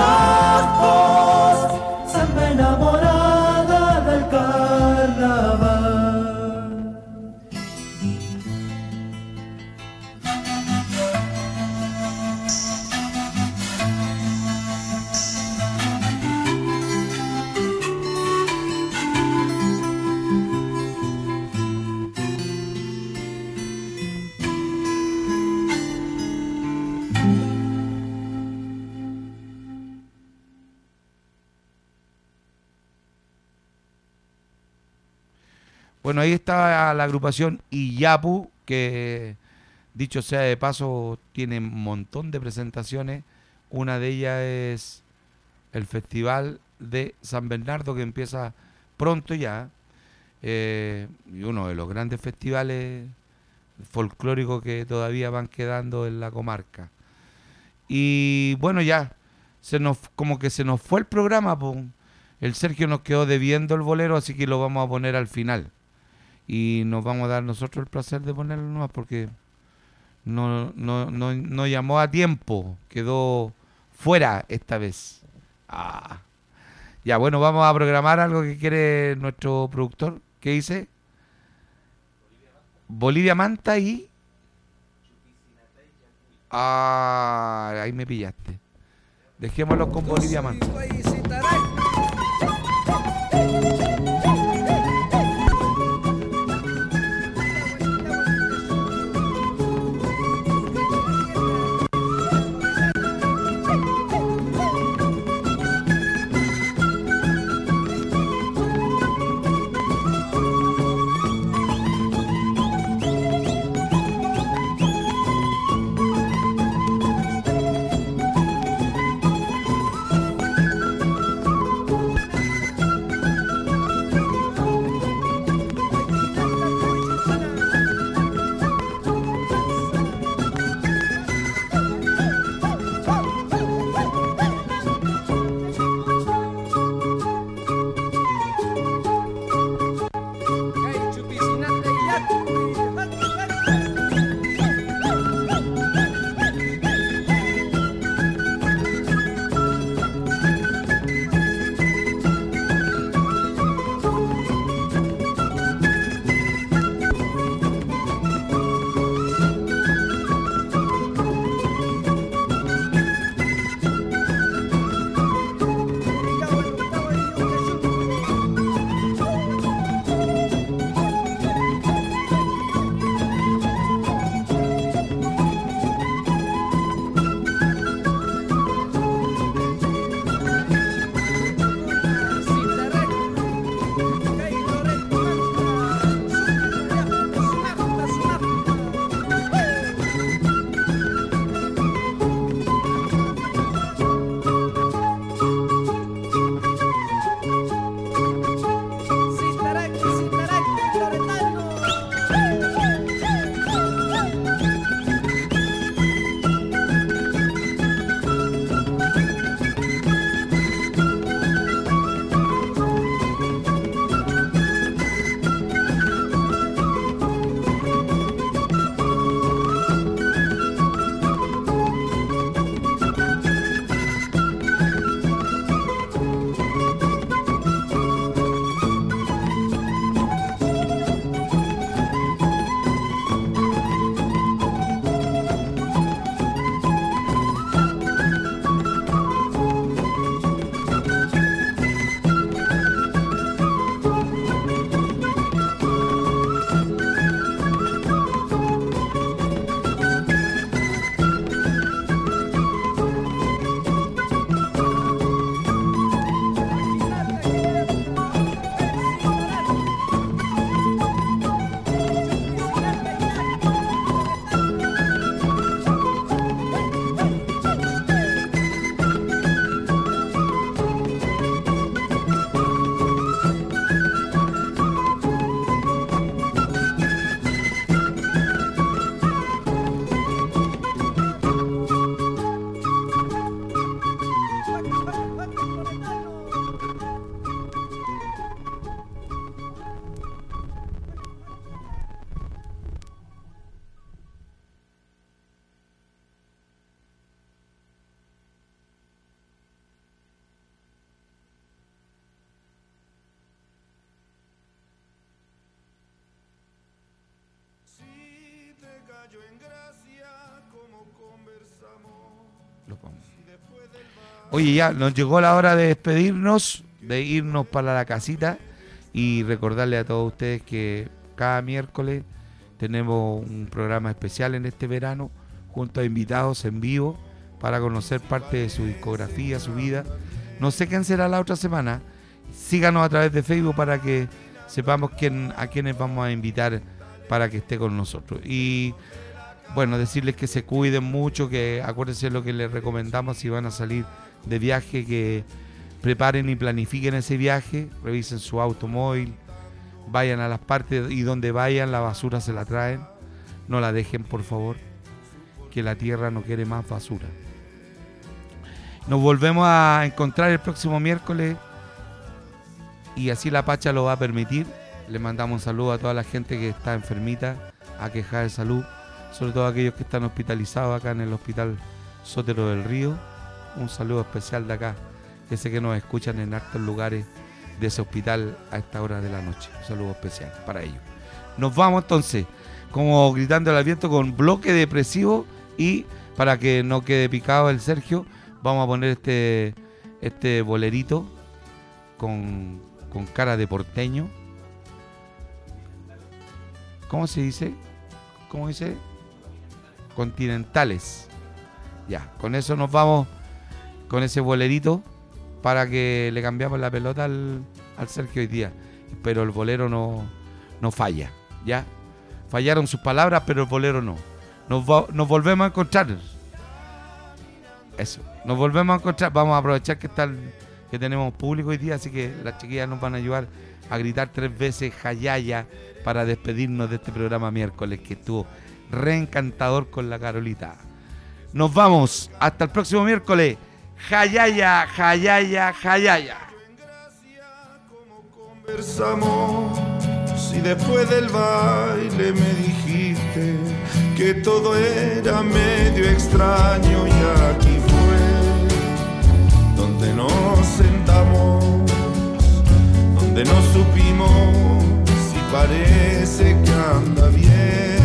ojos, samba enamorada del carnaval. Bueno, ahí está la agrupación Iyapu, que dicho sea de paso, tiene un montón de presentaciones. Una de ellas es el Festival de San Bernardo, que empieza pronto ya. Y uno de los grandes festivales folclóricos que todavía van quedando en la comarca. Y bueno, ya, como que se nos fue el programa, pues. El Sergio nos quedó debiendo el bolero, así que lo vamos a poner al final. Y nos vamos a dar nosotros el placer de ponerlo nomás porque no llamó a tiempo, quedó fuera esta vez. Ya, bueno, vamos a programar algo que quiere nuestro productor. ¿Qué dice? Bolivia Manta y... ahí me pillaste. Dejémoslo con Bolivia Manta. Oye, ya nos llegó la hora de despedirnos, de irnos para la casita y recordarle a todos ustedes que cada miércoles tenemos un programa especial en este verano junto a invitados en vivo para conocer parte de su discografía, su vida. No sé quién será la otra semana. Síganos a través de Facebook para que sepamos a quiénes vamos a invitar para que esté con nosotros. Y bueno, decirles que se cuiden mucho, que acuérdense lo que les recomendamos si van a salir de viaje, que preparen y planifiquen ese viaje, revisen su automóvil, vayan a las partes y donde vayan la basura se la traen, no la dejen por favor, que la tierra no quiere más basura. Nos volvemos a encontrar el próximo miércoles y así la Pacha lo va a permitir. Le mandamos un saludo a toda la gente que está enfermita, aquejada de salud, sobre todo a aquellos que están hospitalizados acá en el Hospital Sotero del Río. Un saludo especial de acá, que sé que nos escuchan en hartos lugares de ese hospital a esta hora de la noche. Un saludo especial para ellos. Nos vamos entonces, como gritando al viento, con Bloque Depresivo, y para que no quede picado el Sergio, vamos a poner este bolerito con cara de porteño. ¿Cómo se dice? ¿Cómo dice? Continentales. Ya, con eso nos vamos, con ese bolerito, para que le cambiamos la pelota al Sergio hoy día. Pero el bolero no falla, ¿ya? Fallaron sus palabras, pero el bolero no. Nos volvemos a encontrar. Eso, nos volvemos a encontrar. Vamos a aprovechar que tenemos público hoy día, así que las chiquillas nos van a ayudar a gritar 3 veces Jayaya para despedirnos de este programa miércoles, que estuvo reencantador con la Carolita. Nos vamos, hasta el próximo miércoles. Jayaya, Jayaya, Jayaya. Conversamos, si después del baile me dijiste que todo era medio extraño, y aquí fue donde nos sentamos, donde no supimos si parece que anda bien,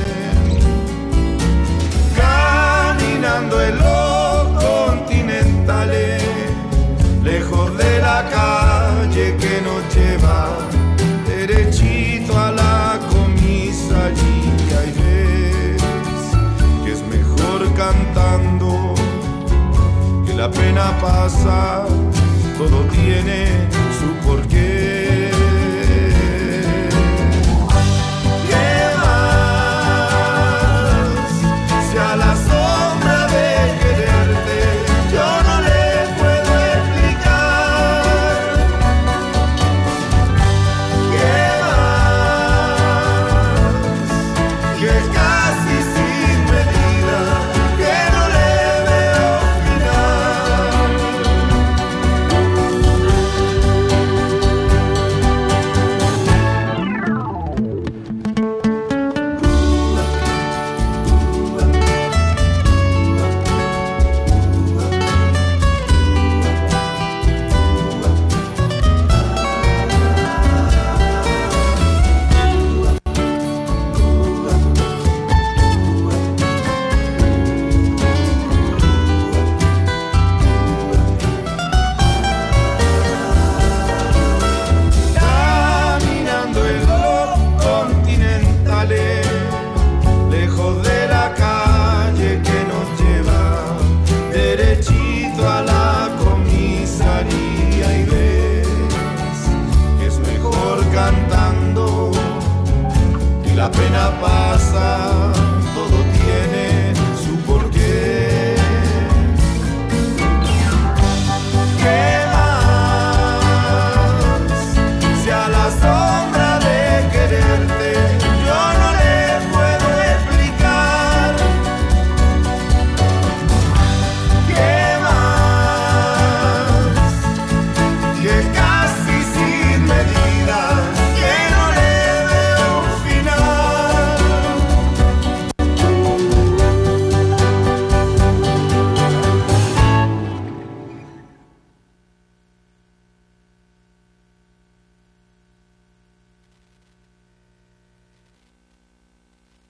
caminando en los continentales, lejos de la calle que nos lleva derechito a la comisaría, y ves que es mejor cantando, que la pena pasa, todo tiene